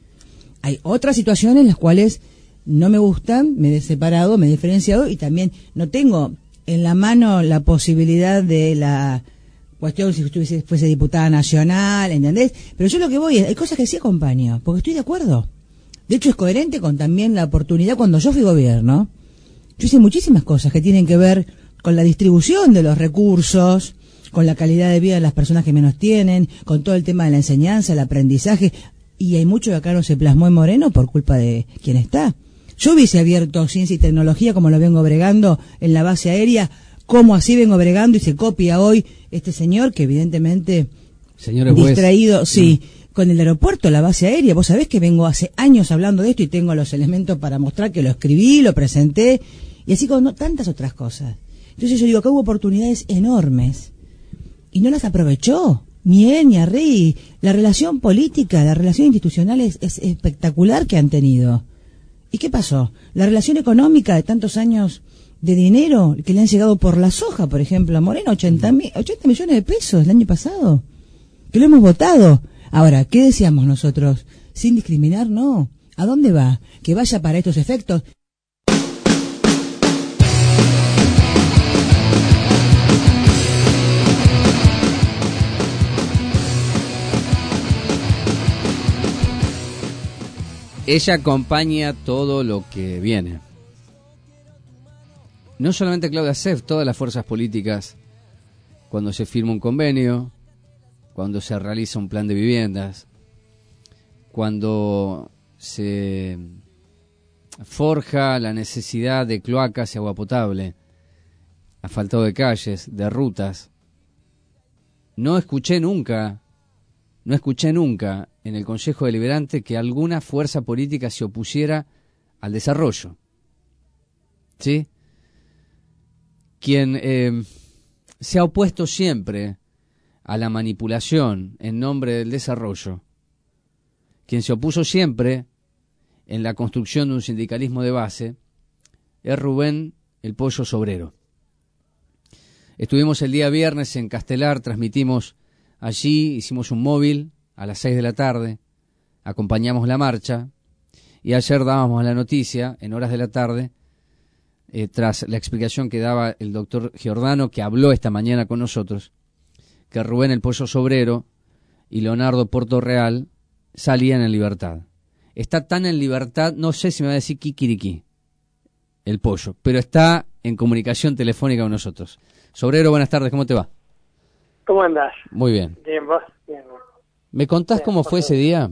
Hay otras situaciones en las cuales no me gustan, me he separado, me he diferenciado y también no tengo en la mano la posibilidad de la cuestión si estuviese, fuese diputada nacional, ¿entendés? Pero yo lo que voy es, hay cosas que sí acompaño, porque estoy de acuerdo. De hecho es coherente con también la oportunidad cuando yo fui gobierno. Yo hice muchísimas cosas que tienen que ver con la distribución de los recursos, con la calidad de vida de las personas que menos tienen, con todo el tema de la enseñanza, el aprendizaje, y hay mucho que acá no se plasmó en Moreno por culpa de quien está. Yo hubiese abierto ciencia y tecnología como lo vengo bregando en la base aérea, como así vengo bregando y se copia hoy este señor que evidentemente
Señores
distraído,
juez.
sí, con el aeropuerto, la base aérea. Vos sabés que vengo hace años hablando de esto y tengo los elementos para mostrar que lo escribí, lo presenté, y así con no, tantas otras cosas. Entonces yo digo, acá hubo oportunidades enormes y no las aprovechó, ni él ni Arrey. La relación política, la relación institucional es, es espectacular que han tenido. ¿Y qué pasó? La relación económica de tantos años de dinero que le han llegado por la soja, por ejemplo, a Moreno, ochenta, ochenta millones de pesos el año pasado, que lo hemos votado. Ahora, ¿qué decíamos nosotros? Sin discriminar, no. ¿A dónde va? Que vaya para estos efectos.
Ella acompaña todo lo que viene. No solamente Claudia Acef, todas las fuerzas políticas, cuando se firma un convenio, cuando se realiza un plan de viviendas, cuando se forja la necesidad de cloacas y agua potable, asfaltado de calles, de rutas. No escuché nunca, no escuché nunca en el Consejo Deliberante que alguna fuerza política se opusiera al desarrollo. ¿Sí? Quien eh, se ha opuesto siempre a la manipulación en nombre del desarrollo, quien se opuso siempre en la construcción de un sindicalismo de base, es Rubén el Pollo Sobrero. Estuvimos el día viernes en Castelar, transmitimos allí, hicimos un móvil a las seis de la tarde, acompañamos la marcha, y ayer dábamos la noticia, en horas de la tarde, eh, tras la explicación que daba el doctor Giordano, que habló esta mañana con nosotros, que Rubén el Pollo Sobrero y Leonardo Portorreal salían en libertad. Está tan en libertad, no sé si me va a decir kikiriki, el pollo, pero está en comunicación telefónica con nosotros. Sobrero, buenas tardes, ¿cómo te va?
¿Cómo andás?
Muy bien.
Bien, vos. Bien.
¿Me contás
Bien,
cómo fue ese día?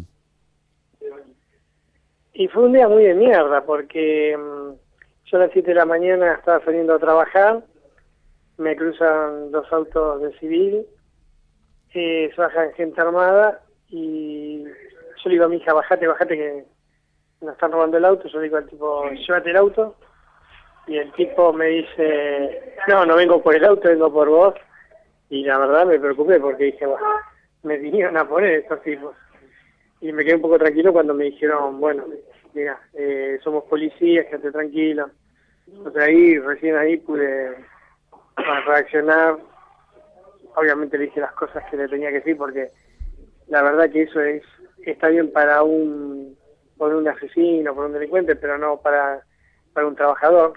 Y fue un día muy de mierda, porque um, yo a las siete de la mañana estaba saliendo a trabajar, me cruzan dos autos de civil, eh, se bajan gente armada, y yo le digo a mi hija, bajate, bajate que nos están robando el auto. Yo le digo al tipo, llévate el auto, y el tipo me dice, no, no vengo por el auto, vengo por vos. Y la verdad me preocupé porque dije, bueno, me vinieron a poner estos tipos. Y me quedé un poco tranquilo cuando me dijeron, bueno, mira, eh, somos policías, quédate tranquilo. Entonces ahí, recién ahí pude reaccionar. Obviamente le dije las cosas que le tenía que decir, porque la verdad que eso es está bien para un por un asesino, por un delincuente, pero no para, para un trabajador.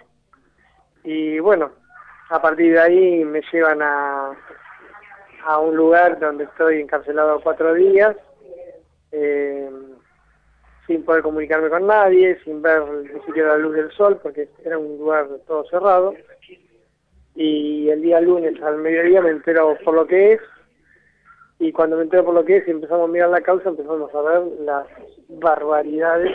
Y bueno, a partir de ahí me llevan a, a un lugar donde estoy encarcelado cuatro días, eh, sin poder comunicarme con nadie, sin ver ni siquiera la luz del sol, porque era un lugar todo cerrado. Y el día lunes al mediodía me entero por lo que es, y cuando me entero por lo que es y empezamos a mirar la causa, empezamos a ver las barbaridades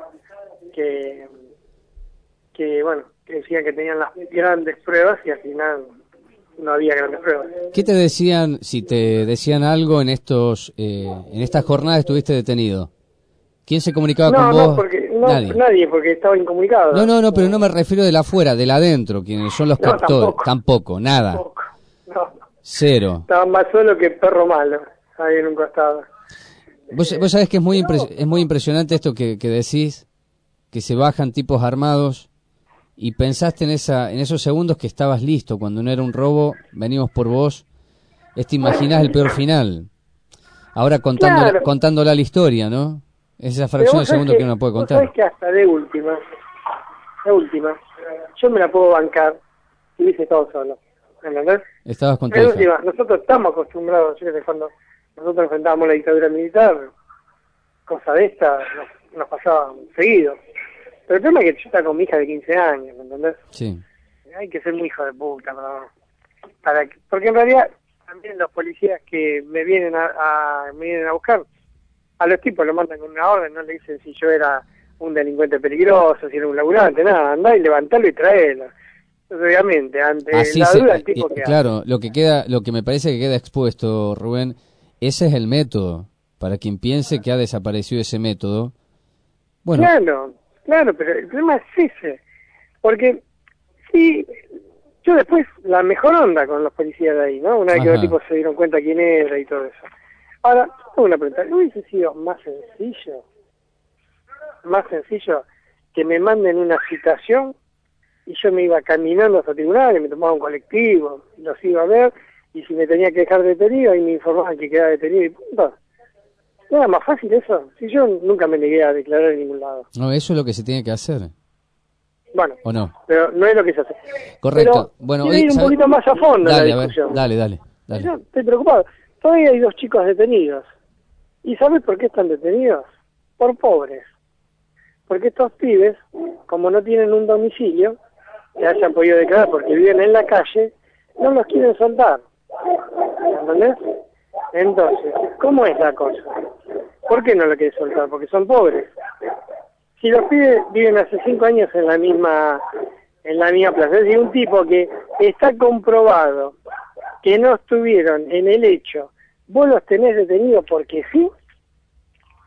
que, que bueno, que decían que tenían las grandes pruebas y al final no había grandes pruebas.
¿Qué te decían, si te decían algo en estos eh, en estas jornadas estuviste detenido? ¿Quién se comunicaba
no,
con
no,
vos?
Porque, no,
nadie.
nadie, porque estaba incomunicado.
No, no, no, pero no me refiero de la afuera, de la adentro, quienes son los
No,
captores.
tampoco.
Tampoco, nada.
Tampoco. No.
Cero.
Estaba más solo que perro malo, ahí en un costado.
Vos, vos sabés que es muy impres- es muy impresionante esto que, que decís, que se bajan tipos armados, y pensaste en esa en esos segundos que estabas listo, cuando no era un robo, venimos por vos, es te imaginás el peor final. Ahora contándola,
Claro.
contándola la historia, ¿no? Es esa fracción de segundos que, que uno puede contar.
Sabes que hasta de última, de última, yo me la puedo bancar si hubiese estado solo, ¿entendés?
Estabas con tu
De
hija.
última, nosotros estamos acostumbrados, yo que sé, cuando nosotros enfrentábamos la dictadura militar, cosa de esta nos, nos pasaba seguido. Pero el tema es que yo estaba con mi hija de quince años, ¿me entendés?
Sí.
Hay que ser muy hijo de puta, ¿no? Para que, porque en realidad también los policías que me vienen a, a me vienen a buscar, a los tipos lo mandan con una orden, no le dicen si yo era un delincuente peligroso, si era un laburante, nada, andá y levantalo y traelo. Entonces, obviamente, ante
Así
la
se-
duda el tipo
eh,
que
claro, lo que queda, lo que me parece que queda expuesto, Rubén, ese es el método. Para quien piense que ha desaparecido ese método, bueno,
Claro, claro, pero el problema es ese. Porque, sí, yo después, la mejor onda con los policías de ahí, ¿no? Una vez que
Ajá.
los tipos se dieron cuenta quién era y todo eso. Ahora, tengo una pregunta, ¿no hubiese sido más sencillo, más sencillo que me manden una citación y yo me iba caminando hasta tribunales, me tomaba un colectivo, los iba a ver, y si me tenía que dejar detenido, ahí me informaban que quedaba detenido y punto? ¿No era más fácil eso? Si yo nunca me negué a declarar en ningún lado.
no, eso es lo que se tiene que hacer,
Bueno,
¿o no?
pero no es lo que se hace.
Correcto.
Pero
bueno,
quiero
hoy,
ir un
¿sabe?
poquito más a fondo
Dale,
en
a
la
ver,
discusión.
dale, dale, dale.
Yo estoy preocupado. Todavía hay dos chicos detenidos. ¿Y sabes por qué están detenidos? Por pobres. Porque estos pibes, como no tienen un domicilio que hayan podido declarar porque viven en la calle, no los quieren soltar. ¿Entendés? Entonces, ¿cómo es la cosa? ¿Por qué no lo quieren soltar? Porque son pobres. Si los pibes viven hace cinco años en la misma en la misma plaza, es decir, un tipo que está comprobado que no estuvieron en el hecho, vos los tenés detenidos porque sí,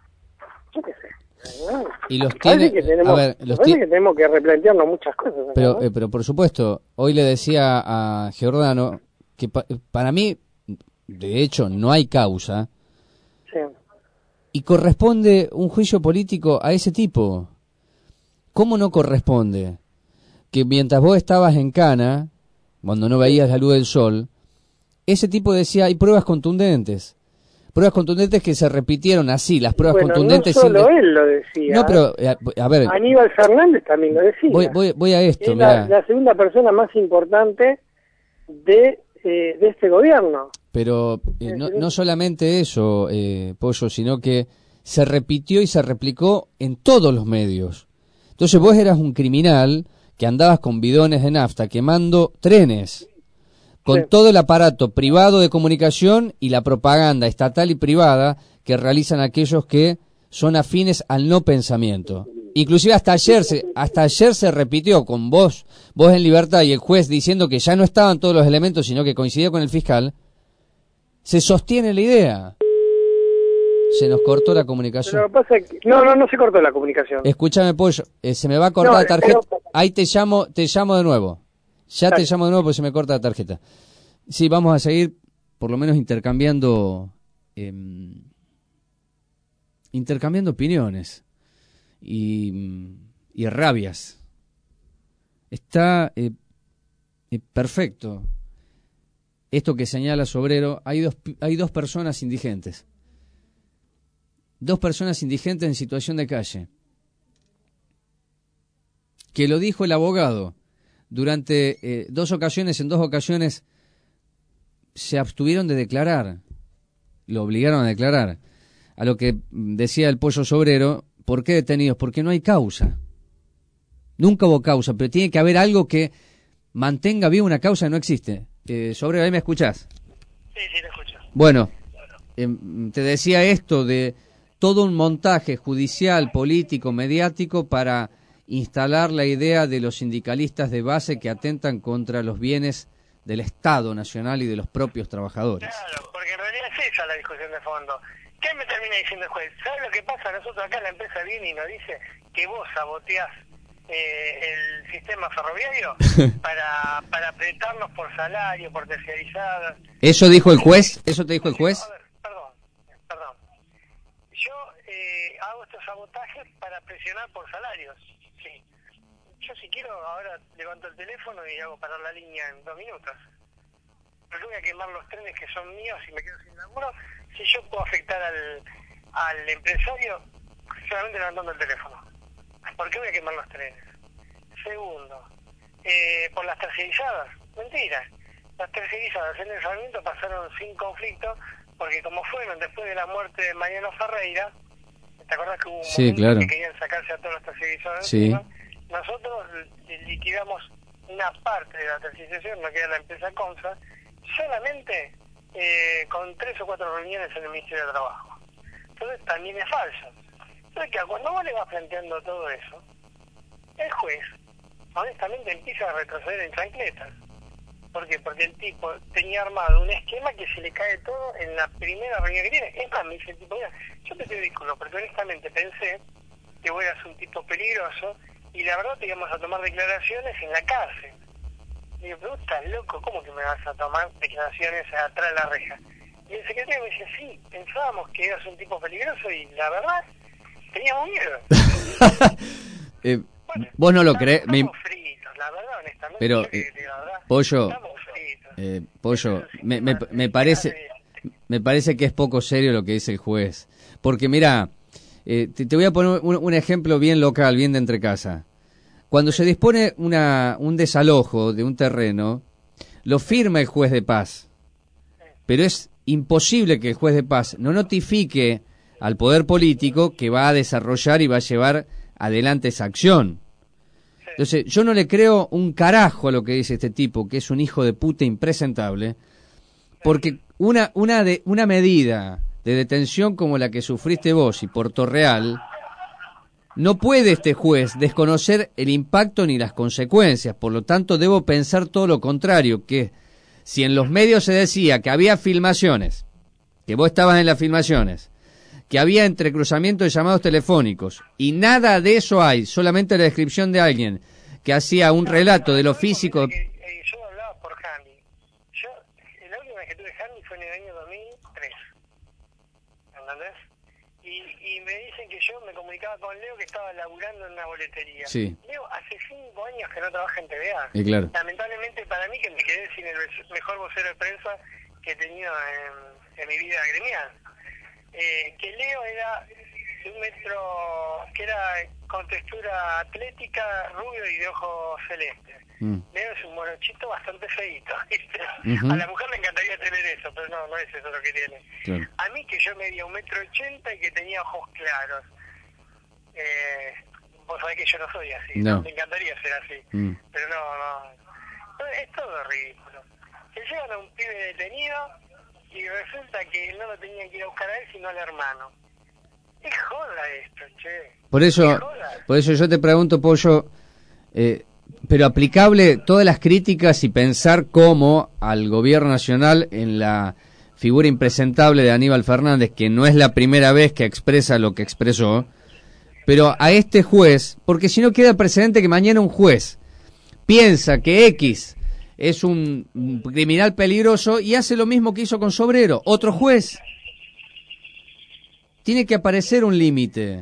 yo qué sé. ¿no?
Y los
Parece
tiene,
que tenemos,
a ver, los
parece
ti-
que tenemos que replantearnos muchas cosas. ¿no?
pero, eh, pero por supuesto, hoy le decía a Giordano que pa- para mí, de hecho, no hay causa
Sí.
y corresponde un juicio político a ese tipo. ¿Cómo no corresponde? Que mientras vos estabas en Cana, cuando no veías la luz del sol, ese tipo decía, hay pruebas contundentes. Pruebas contundentes que se repitieron así, las pruebas
Bueno,
contundentes...
no solo
sin de-
él lo decía.
No, pero, eh, a ver...
Aníbal Fernández también lo decía.
Voy, voy, voy a esto,
es la,
mirá.
la segunda persona más importante de, eh, de este gobierno.
Pero eh, no, no solamente eso, eh, Pollo, sino que se repitió y se replicó en todos los medios. Entonces vos eras un criminal que andabas con bidones de nafta quemando trenes, con
Sí.
todo el aparato privado de comunicación y la propaganda estatal y privada que realizan aquellos que son afines al no pensamiento. Inclusive hasta ayer se, hasta ayer se repitió con vos, vos en libertad y el juez diciendo que ya no estaban todos los elementos, sino que coincidía con el fiscal. Se sostiene la idea. Se nos cortó la comunicación.
Pero lo que pasa es que... No, no, no se cortó la comunicación.
Escúchame, Pollo, eh, se me va a cortar
No,
la tarjeta.
pero-
Ahí te llamo, te llamo de nuevo. Ya
Dale.
te llamo de nuevo porque se me corta la tarjeta. Sí, vamos a seguir por lo menos intercambiando eh, intercambiando opiniones y, y rabias. Está eh, eh, perfecto esto que señala Sobrero. Hay dos, hay dos personas indigentes. Dos personas indigentes en situación de calle. Que lo dijo el abogado. Durante eh, dos ocasiones, en dos ocasiones, se abstuvieron de declarar. Lo obligaron a declarar. A lo que decía el Pollo Sobrero, ¿por qué detenidos? Porque no hay causa. Nunca hubo causa, pero tiene que haber algo que mantenga viva una causa que no existe. Eh, Sobrero, ¿ahí me escuchás?
Sí, sí, te escucho.
Bueno, eh, te decía esto de todo un montaje judicial, político, mediático para instalar la idea de los sindicalistas de base que atentan contra los bienes del Estado Nacional y de los propios trabajadores.
Claro, porque en realidad es esa la discusión de fondo. ¿Qué me termina diciendo el juez? ¿Sabes lo que pasa? Nosotros acá la empresa viene y nos dice que vos saboteás eh, el sistema ferroviario para, para apretarnos por salario, por terciarizadas.
¿Eso dijo el juez? ¿Eso te dijo el juez?
A ver, perdón, perdón. Yo eh, hago estos sabotajes para presionar por salarios. Sí. Yo si quiero ahora levanto el teléfono y hago parar la línea en dos minutos. Pero yo voy a quemar los trenes que son míos y me quedo sin laburo. Si yo puedo afectar al, al empresario solamente levantando el teléfono. ¿Por qué voy a quemar los trenes? Segundo, eh, por las tercerizadas. Mentira. Las tercerizadas en el Sarmiento pasaron sin conflicto porque como fueron después de la muerte de Mariano Ferreira, ¿te acuerdas que hubo un
Sí,
momento
claro.
que querían sacarse a todos los tercerizados
Sí.
encima? Nosotros li- liquidamos una parte de la tercerización, no queda la empresa Consa, solamente eh, con tres o cuatro reuniones en el Ministerio de Trabajo. Entonces también es falso. Entonces que cuando vos le vas planteando todo eso, el juez honestamente empieza a retroceder en chancletas. ¿Por qué? Porque el tipo tenía armado un esquema que se le cae todo en la primera reunión que tiene. Es más, me dice el tipo, mira, yo te pido disculpas porque honestamente pensé que vos eras un tipo peligroso y la verdad te íbamos a tomar declaraciones en la cárcel. Y digo, pero vos estás loco, ¿cómo que me vas a tomar declaraciones atrás de la reja? Y el secretario me dice, sí, pensábamos que eras un tipo peligroso y la verdad, teníamos miedo.
Eh, vos no lo crees, me-
Fritos, la verdad, honestamente.
pero
yo que
eh,
te digo la verdad,
Pollo,
estamos fritos.
eh, Pollo, me, me, me parece, me parece que es poco serio lo que dice el juez, porque mira, eh, te, te voy a poner un, un ejemplo bien local, bien de entre casa. Cuando se dispone una, un desalojo de un terreno, lo firma el juez de paz, pero es imposible que el juez de paz no notifique al poder político que va a desarrollar y va a llevar adelante esa acción. Entonces, yo no le creo un carajo a lo que dice este tipo, que es un hijo de puta impresentable, porque una, una, de, una medida de detención como la que sufriste vos y Puerto Real, no puede este juez desconocer el impacto ni las consecuencias. Por lo tanto, debo pensar todo lo contrario, que si en los medios se decía que había filmaciones, que vos estabas en las filmaciones, que había entrecruzamiento de llamados telefónicos, y nada de eso hay, solamente la descripción de alguien que hacía un relato de lo físico.
Eh, yo hablaba por Handy. Yo, la última vez que tuve Handy fue en el año dos mil tres. ¿Entendés? Y, y me dicen que yo me comunicaba con Leo que estaba laburando en una boletería.
Sí.
Leo hace cinco años que no trabaja en T V A.
Y claro.
Lamentablemente para mí que me quedé sin el mejor vocero de prensa que he tenido en, en mi vida gremial. Eh, que Leo era de un metro, que era con textura atlética, rubio y de ojos celestes. Mm. Leo es un morochito bastante feíto, ¿viste? Uh-huh. A la mujer le encantaría tener eso, pero no, no es eso lo que tiene. Claro. A mí que yo medía un metro ochenta y que tenía ojos claros. Eh, vos sabés que yo no soy así, no. Me encantaría ser así, mm. pero no, no, es todo ridículo. Que llevan a un pibe detenido y resulta que no lo tenían que ir a buscar a él sino al hermano. Es joda esto, che.
Por eso, por eso yo te pregunto, Pollo, eh, pero aplicable todas las críticas y pensar cómo al gobierno nacional en la figura impresentable de Aníbal Fernández, que no es la primera vez que expresa lo que expresó, pero a este juez, porque si no queda precedente que mañana un juez piensa que X es un, un criminal peligroso y hace lo mismo que hizo con Sobrero, otro juez. Tiene que aparecer un límite.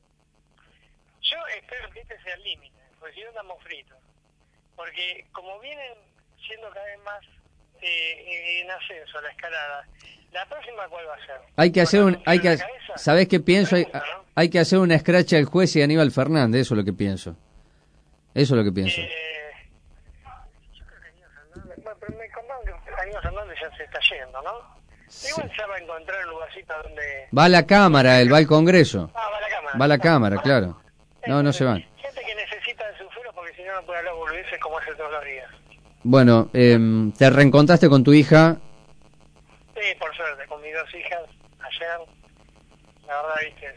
Yo espero que este sea el límite, porque si no andamos fritos. Porque como vienen siendo cada vez más eh, en ascenso la escalada, ¿la próxima cuál va a ser?
Hay que hacer un... Hay que, ¿sabés qué pienso? Hay, hay que hacer una escracha al juez y a Aníbal Fernández, eso es lo que pienso. Eso es lo que pienso.
Eh, yo creo que Aníbal Fernández... Bueno, pero me contaron que Aníbal Fernández ya se está yendo, ¿no? Sí. Igual se va a encontrar un lugarcito donde...
Va a la Cámara, él va al Congreso.
Ah, va a la Cámara.
Va a la Cámara, claro. No, no se van.
Gente que necesita de su fuero porque si no no puede hablar boludeces como hace todos los días.
Bueno, eh, ¿te reencontraste con tu hija?
Sí, por suerte, con mis dos hijas ayer. La verdad, viste,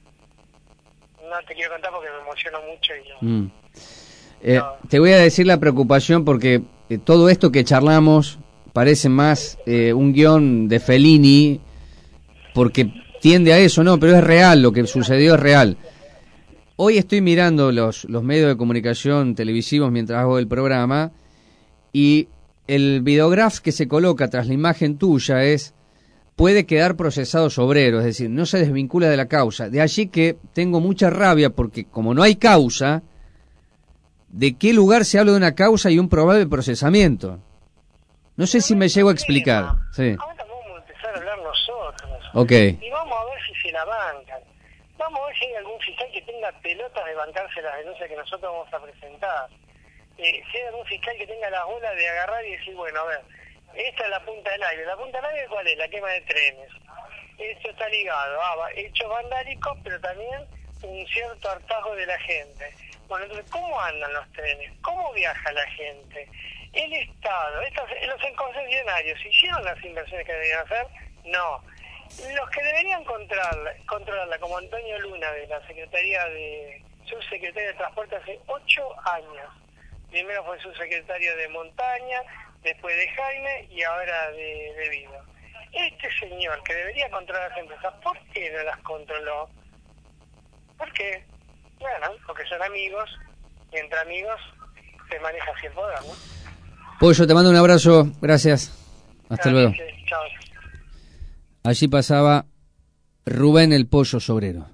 no te quiero contar porque me emociono mucho y no...
Mm. Eh, no. Te voy a decir la preocupación porque eh, todo esto que charlamos parece más eh, un guión de Fellini, porque tiende a eso, no, pero es real, lo que sucedió es real. Hoy estoy mirando los, los medios de comunicación televisivos mientras hago el programa, y el videograph que se coloca tras la imagen tuya es, puede quedar procesado Sobrero, es decir, no se desvincula de la causa. De allí que tengo mucha rabia, porque como no hay causa, ¿de qué lugar se habla de una causa y un probable procesamiento? No sé si me llego a explicar. Sí.
Ahora vamos a empezar a hablar nosotros.
Okay.
Y vamos a ver si se la bancan. Vamos a ver si hay algún fiscal que tenga pelotas de bancarse las denuncias que nosotros vamos a presentar. Eh, si hay algún fiscal que tenga las bolas de agarrar y decir, bueno, a ver, esta es la punta del aire. ¿La punta del aire cuál es? La quema de trenes. Esto está ligado a hechos vandálicos, pero también un cierto hartazgo de la gente. Bueno, entonces, ¿cómo andan los trenes? ¿Cómo viaja la gente? El Estado, estos, los concesionarios, ¿hicieron las inversiones que deberían hacer? No. Los que deberían controlarla, controlarla como Antonio Luna de la Secretaría de Subsecretario de Transporte hace ocho años. Primero fue subsecretario de Montaña, después de Jaime y ahora de, de Vido. Este señor que debería controlar las empresas, ¿por qué no las controló? ¿Por qué? Bueno, porque son amigos y entre amigos se maneja así el poder, ¿no?
Pollo, te mando un abrazo, gracias. Hasta luego.
Chao.
Allí pasaba Rubén el Pollo Sobrero.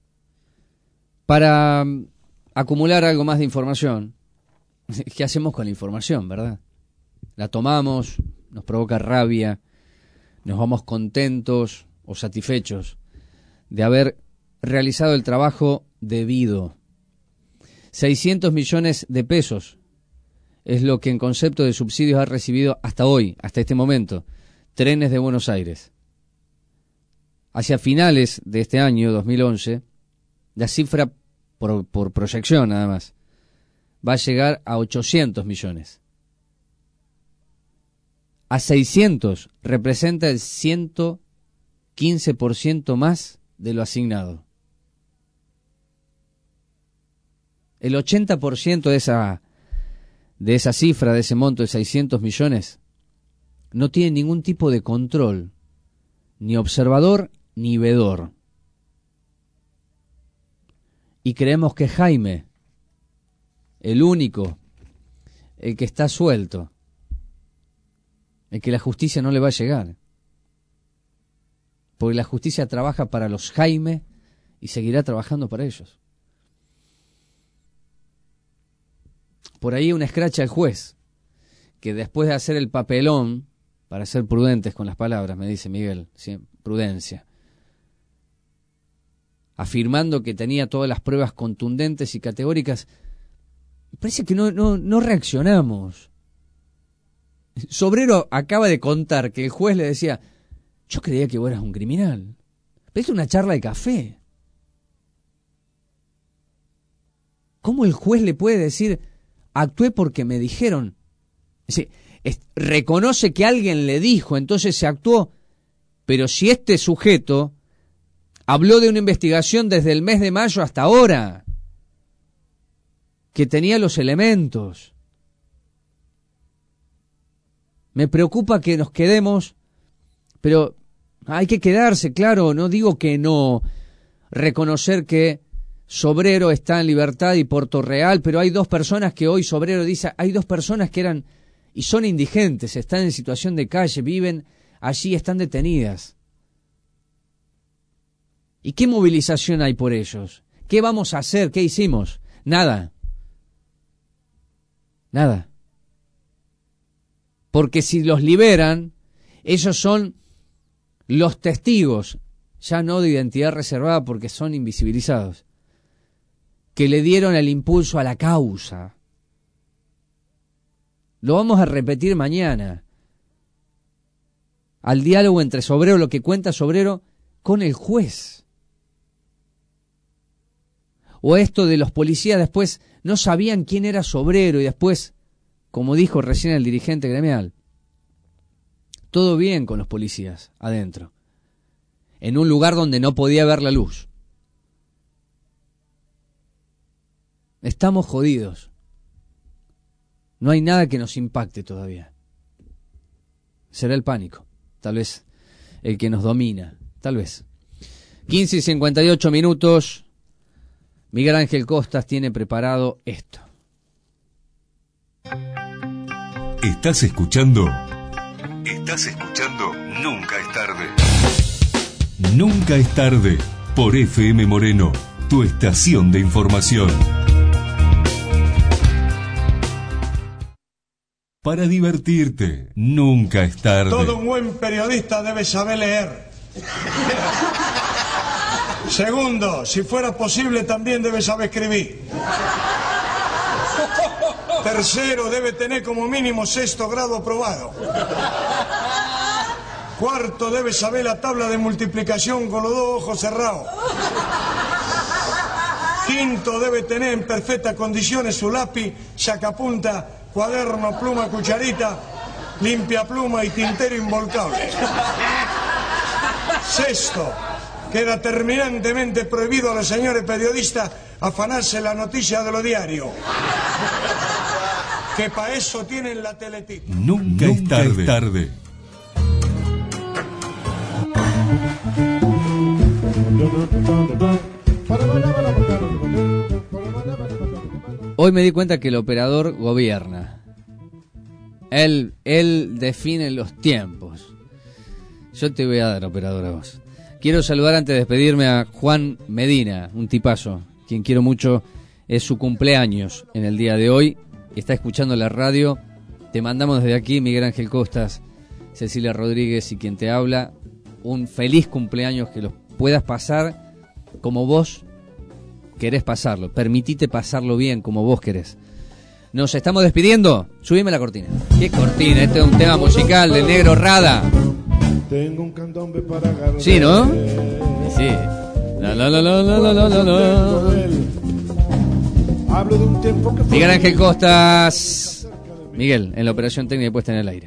Para um, acumular algo más de información, ¿qué hacemos con la información, verdad? La tomamos, nos provoca rabia, nos vamos contentos o satisfechos de haber realizado el trabajo debido. seiscientos millones de pesos es lo que en concepto de subsidios ha recibido hasta hoy, hasta este momento, Trenes de Buenos Aires. Hacia finales de este año, dos mil once, la cifra, por, por proyección nada más, va a llegar a ochocientos millones. A seiscientos representa el ciento quince por ciento más de lo asignado. El ochenta por ciento de esa de esa cifra, de ese monto de seiscientos millones, no tiene ningún tipo de control, ni observador ni vedor. y creemos que Jaime, el único, el que está suelto, el que la justicia no le va a llegar. Porque la justicia trabaja para los Jaime y seguirá trabajando para ellos. Por ahí una escracha al juez, que después de hacer el papelón, para ser prudentes con las palabras, me dice Miguel, ¿sí? Prudencia, afirmando que tenía todas las pruebas contundentes y categóricas, parece que no, no, no reaccionamos. Sobrero acaba de contar que el juez le decía, yo creía que vos eras un criminal, pero esto es una charla de café. ¿Cómo el juez le puede decir, actué porque me dijeron? Es decir, es, reconoce que alguien le dijo, entonces se actuó, pero si este sujeto habló de una investigación desde el mes de mayo hasta ahora, que tenía los elementos. Me preocupa que nos quedemos, pero hay que quedarse, claro, no digo que no, reconocer que Sobrero está en libertad y Puerto Real, pero hay dos personas que hoy Sobrero dice, hay dos personas que eran y son indigentes, están en situación de calle, viven allí, están detenidas. ¿Y qué movilización hay por ellos? ¿Qué vamos a hacer? ¿Qué hicimos? Nada. Nada. Porque si los liberan, ellos son los testigos, ya no de identidad reservada porque son invisibilizados, que le dieron el impulso a la causa. Lo vamos a repetir mañana. Al diálogo entre Sobrero, lo que cuenta Sobrero con el juez. O esto de los policías después no sabían quién era Sobrero y después, como dijo recién el dirigente gremial, todo bien con los policías adentro, en un lugar donde no podía ver la luz. Estamos jodidos. No hay nada que nos impacte todavía. Será el pánico, tal vez el que nos domina, tal vez. quince y cincuenta y ocho minutos. Miguel Ángel Costas tiene preparado esto.
¿Estás escuchando? Estás escuchando Nunca es tarde. Nunca es tarde, por F M Moreno, tu estación de información. Para divertirte, nunca es tarde.
Todo un buen periodista debe saber leer. Segundo, si fuera posible también debe saber escribir. Tercero, debe tener como mínimo sexto grado aprobado. Cuarto, debe saber la tabla de multiplicación con los dos ojos cerrados. Quinto, debe tener en perfectas condiciones su lápiz, sacapunta, cuaderno, pluma, cucharita, limpia pluma y tintero involcable. Sexto, queda terminantemente prohibido a los señores periodistas afanarse la noticia de los diarios, que para eso tienen la teletita.
Nunca, Nunca es tarde. Es tarde.
Hoy me di cuenta que el operador gobierna. Él, él define los tiempos. Yo te voy a dar, operador, a vos. Quiero saludar antes de despedirme a Juan Medina, un tipazo, quien quiero mucho. Es su cumpleaños en el día de hoy. Está escuchando la radio. Te mandamos desde aquí, Miguel Ángel Costas, Cecilia Rodríguez y quien te habla, un feliz cumpleaños, que los puedas pasar como vos querés pasarlo. Permitite pasarlo bien como vos querés. Nos estamos despidiendo. Subime la cortina. ¿Qué cortina? Este es un tema musical del Negro Rada.
Tengo un candombe para agarrar.
Sí, ¿no? Sí. La, la, la, la, la, la, la, la.
Hablo de un tiempo que fue
Miguel Ángel Costas. Miguel, en la operación técnica puesta en el aire.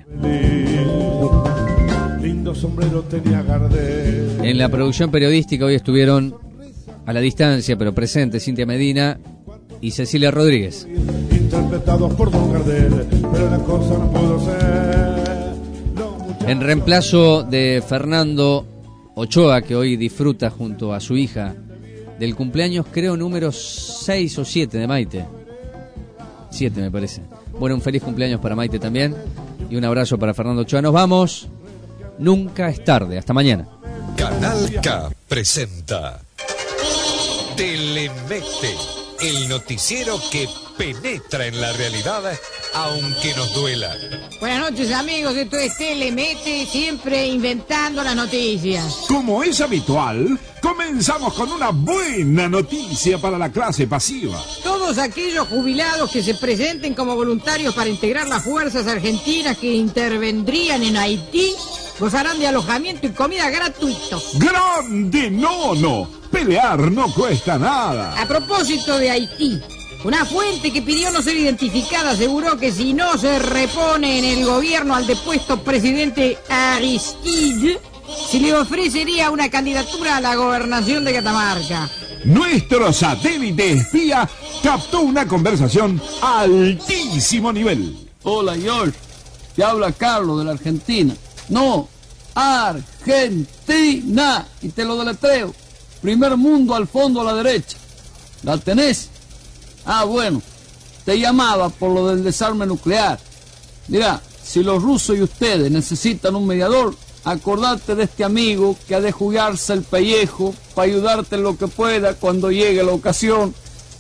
Lindo sombrero tenía Gardel.
En la producción periodística hoy estuvieron a la distancia, pero presentes, Cintia Medina y Cecilia Rodríguez.
Interpretados por Don Gardel, pero la cosa no pudo ser.
En reemplazo de Fernando Ochoa, que hoy disfruta junto a su hija del cumpleaños, creo, número seis o siete de Maite. siete me parece. Bueno, un feliz cumpleaños para Maite también. Y un abrazo para Fernando Ochoa. Nos vamos. Nunca es tarde. Hasta mañana.
Canal K presenta Telemete, el noticiero que penetra en la realidad aunque nos duela.
Buenas noches, amigos, esto es Telemete, siempre inventando las noticias.
Como es habitual, comenzamos con una buena noticia para la clase pasiva.
Todos aquellos jubilados que se presenten como voluntarios para integrar las fuerzas argentinas que intervendrían en Haití gozarán de alojamiento y comida gratuitos.
¡Grande nono! Pelear no cuesta nada.
A propósito de Haití, una fuente que pidió no ser identificada aseguró que si no se repone en el gobierno al depuesto presidente Aristide, se le ofrecería una candidatura a la gobernación de Catamarca.
Nuestro satélite espía captó una conversación a altísimo nivel.
Hola, George. Te habla Carlos de la Argentina. No, Argentina. Y te lo deletreo. Primer mundo al fondo a la derecha. ¿La tenés? Ah, bueno. Te llamaba por lo del desarme nuclear. Mirá, si los rusos y ustedes necesitan un mediador, acordate de este amigo que ha de jugarse el pellejo para ayudarte en lo que pueda cuando llegue la ocasión.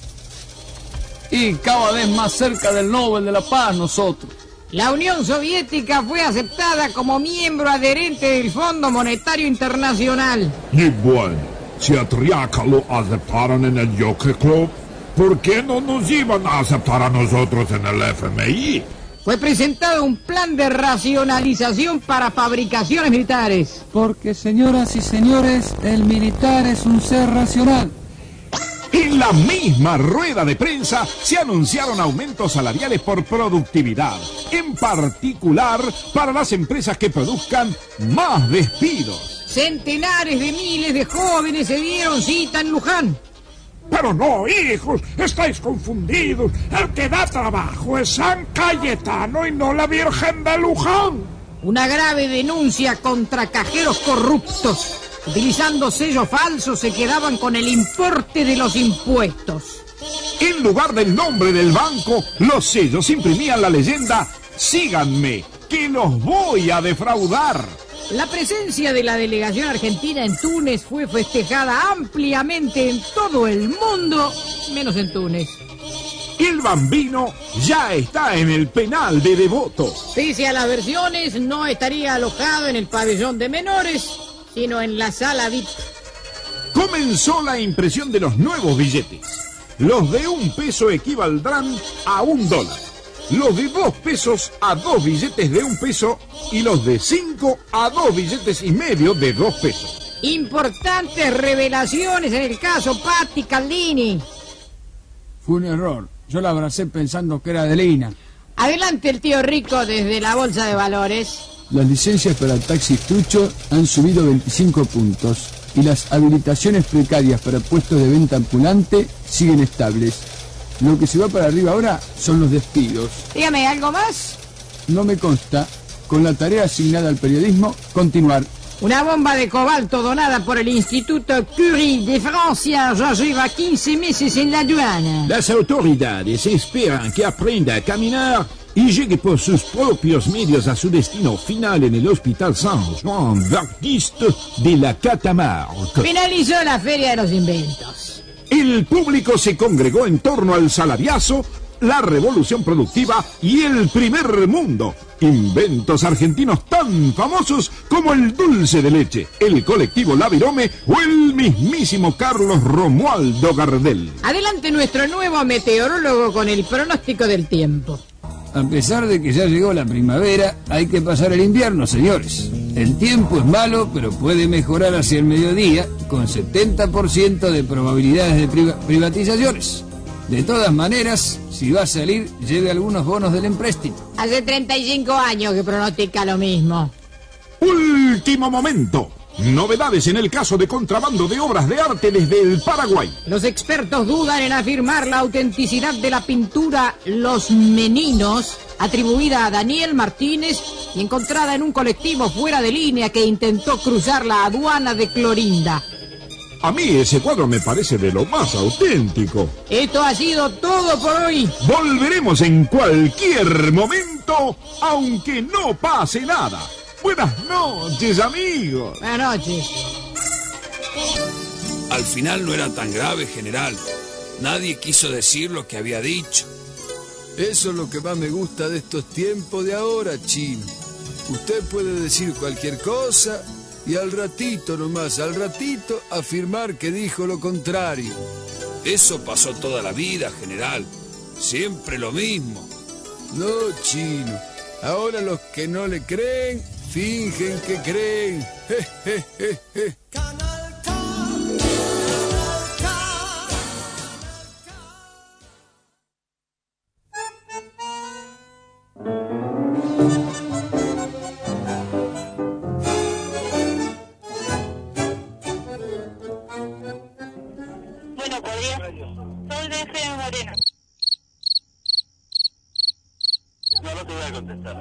Y cada vez más cerca del Nobel de la Paz nosotros.
La Unión Soviética fue aceptada como miembro adherente del Fondo Monetario Internacional.
Y bueno, si a Triaca lo aceptaron en el Jockey Club, ¿por qué no nos iban a aceptar a nosotros en el F M I?
Fue presentado un plan de racionalización para fabricaciones militares.
Porque, señoras y señores, el militar es un ser racional.
En la misma rueda de prensa se anunciaron aumentos salariales por productividad, en particular para las empresas que produzcan más despidos.
Centenares de miles de jóvenes se dieron cita en Luján.
Pero no, hijos, estáis confundidos. El que da trabajo es San Cayetano y no la Virgen de Luján.
Una grave denuncia contra cajeros corruptos. Utilizando sellos falsos se quedaban con el importe de los impuestos.
En lugar del nombre del banco, los sellos imprimían la leyenda «Síganme, que los voy a defraudar».
La presencia de la delegación argentina en Túnez fue festejada ampliamente en todo el mundo, menos en Túnez.
El Bambino ya está en el penal de Devoto.
Pese a las versiones, no estaría alojado en el pabellón de menores, sino en la sala V I P.
Comenzó la impresión de los nuevos billetes. Los de un peso equivaldrán a un dólar. Los de dos pesos a dos billetes de un peso y los de cinco a dos billetes y medio de dos pesos.
Importantes revelaciones en el caso Patti Caldini.
Fue un error. Yo la abracé pensando que era de Lina.
Adelante el tío Rico desde la Bolsa de Valores.
Las licencias para taxis trucho han subido veinticinco puntos y las habilitaciones precarias para puestos de venta ambulante siguen estables. Lo que se va para arriba ahora son los despidos.
Dígame, ¿algo más?
No me consta. Con la tarea asignada al periodismo, continuar.
Una bomba de cobalto donada por el Instituto Curie de Francia ya lleva quince meses en la aduana.
Las autoridades esperan que aprenda a caminar y llegue por sus propios medios a su destino final en el Hospital Saint-Jean Baptiste de la Catamarca.
Finalizó la Feria de los Inventos.
El público se congregó en torno al salariazo, la revolución productiva y el primer mundo. Inventos argentinos tan famosos como el dulce de leche, el colectivo La Virome o el mismísimo Carlos Romualdo Gardel.
Adelante nuestro nuevo meteorólogo con el pronóstico del tiempo.
A pesar de que ya llegó la primavera, hay que pasar el invierno, señores. El tiempo es malo, pero puede mejorar hacia el mediodía, con setenta por ciento de probabilidades de priva- privatizaciones. De todas maneras, si va a salir, lleve algunos bonos del empréstito.
Hace treinta y cinco años que pronostica lo mismo.
Último momento. Novedades en el caso de contrabando de obras de arte desde el Paraguay.
Los expertos dudan en afirmar la autenticidad de la pintura Los Meninos, atribuida a Daniel Martínez y encontrada en un colectivo fuera de línea que intentó cruzar la aduana de Clorinda.
A mí ese cuadro me parece de lo más auténtico.
Esto ha sido todo por hoy.
Volveremos en cualquier momento, aunque no pase nada. Buenas noches, amigos.
Buenas noches.
Al final no era tan grave, general. Nadie quiso decir lo que había dicho.
Eso es lo que más me gusta de estos tiempos de ahora, Chino. Usted puede decir cualquier cosa y al ratito nomás, al ratito afirmar que dijo lo contrario.
Eso pasó toda la vida, general. Siempre lo mismo.
No, Chino. Ahora los que no le creen, fingen que creen. Je, je, je, je.
Soy de F M Moreno. No, no te voy a contestar.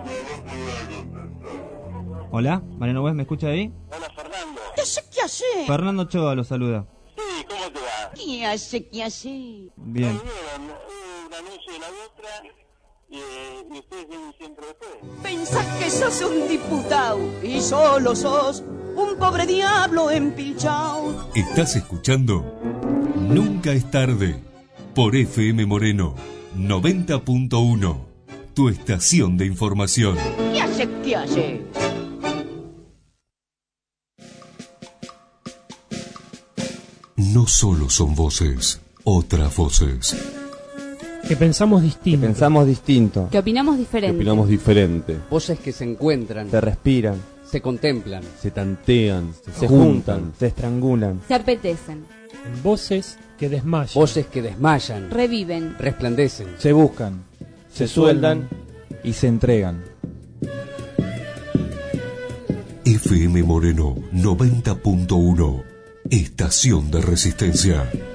Hola, Mariano West, ¿me escucha ahí?
Hola, Fernando.
¿Qué hace? ¿Qué hace?
Fernando Ochoa lo saluda.
Sí, ¿cómo te va?
¿Qué hace? ¿Qué hace?
Bien.
Vieron un anuncio de la otra y, y ustedes vienen siempre después.
Pensás que sos un diputado y solo sos un pobre diablo empilchao.
Estás escuchando Nunca es tarde por F M Moreno noventa punto uno, tu estación de información.
¿Qué hace? ¿Qué hace?
No solo son voces, otras voces.
Que pensamos distinto.
Que pensamos distinto.
Que opinamos diferente.
Que opinamos diferente.
Voces que se encuentran.
Se respiran.
Se contemplan.
Se tantean. Se,
se
juntan,
juntan. Se estrangulan.
Se apetecen.
En voces que desmayan.
Voces que desmayan.
Reviven.
Resplandecen.
Se buscan. Se, se sueldan. Y se entregan.
F M Moreno noventa punto uno, estación de resistencia.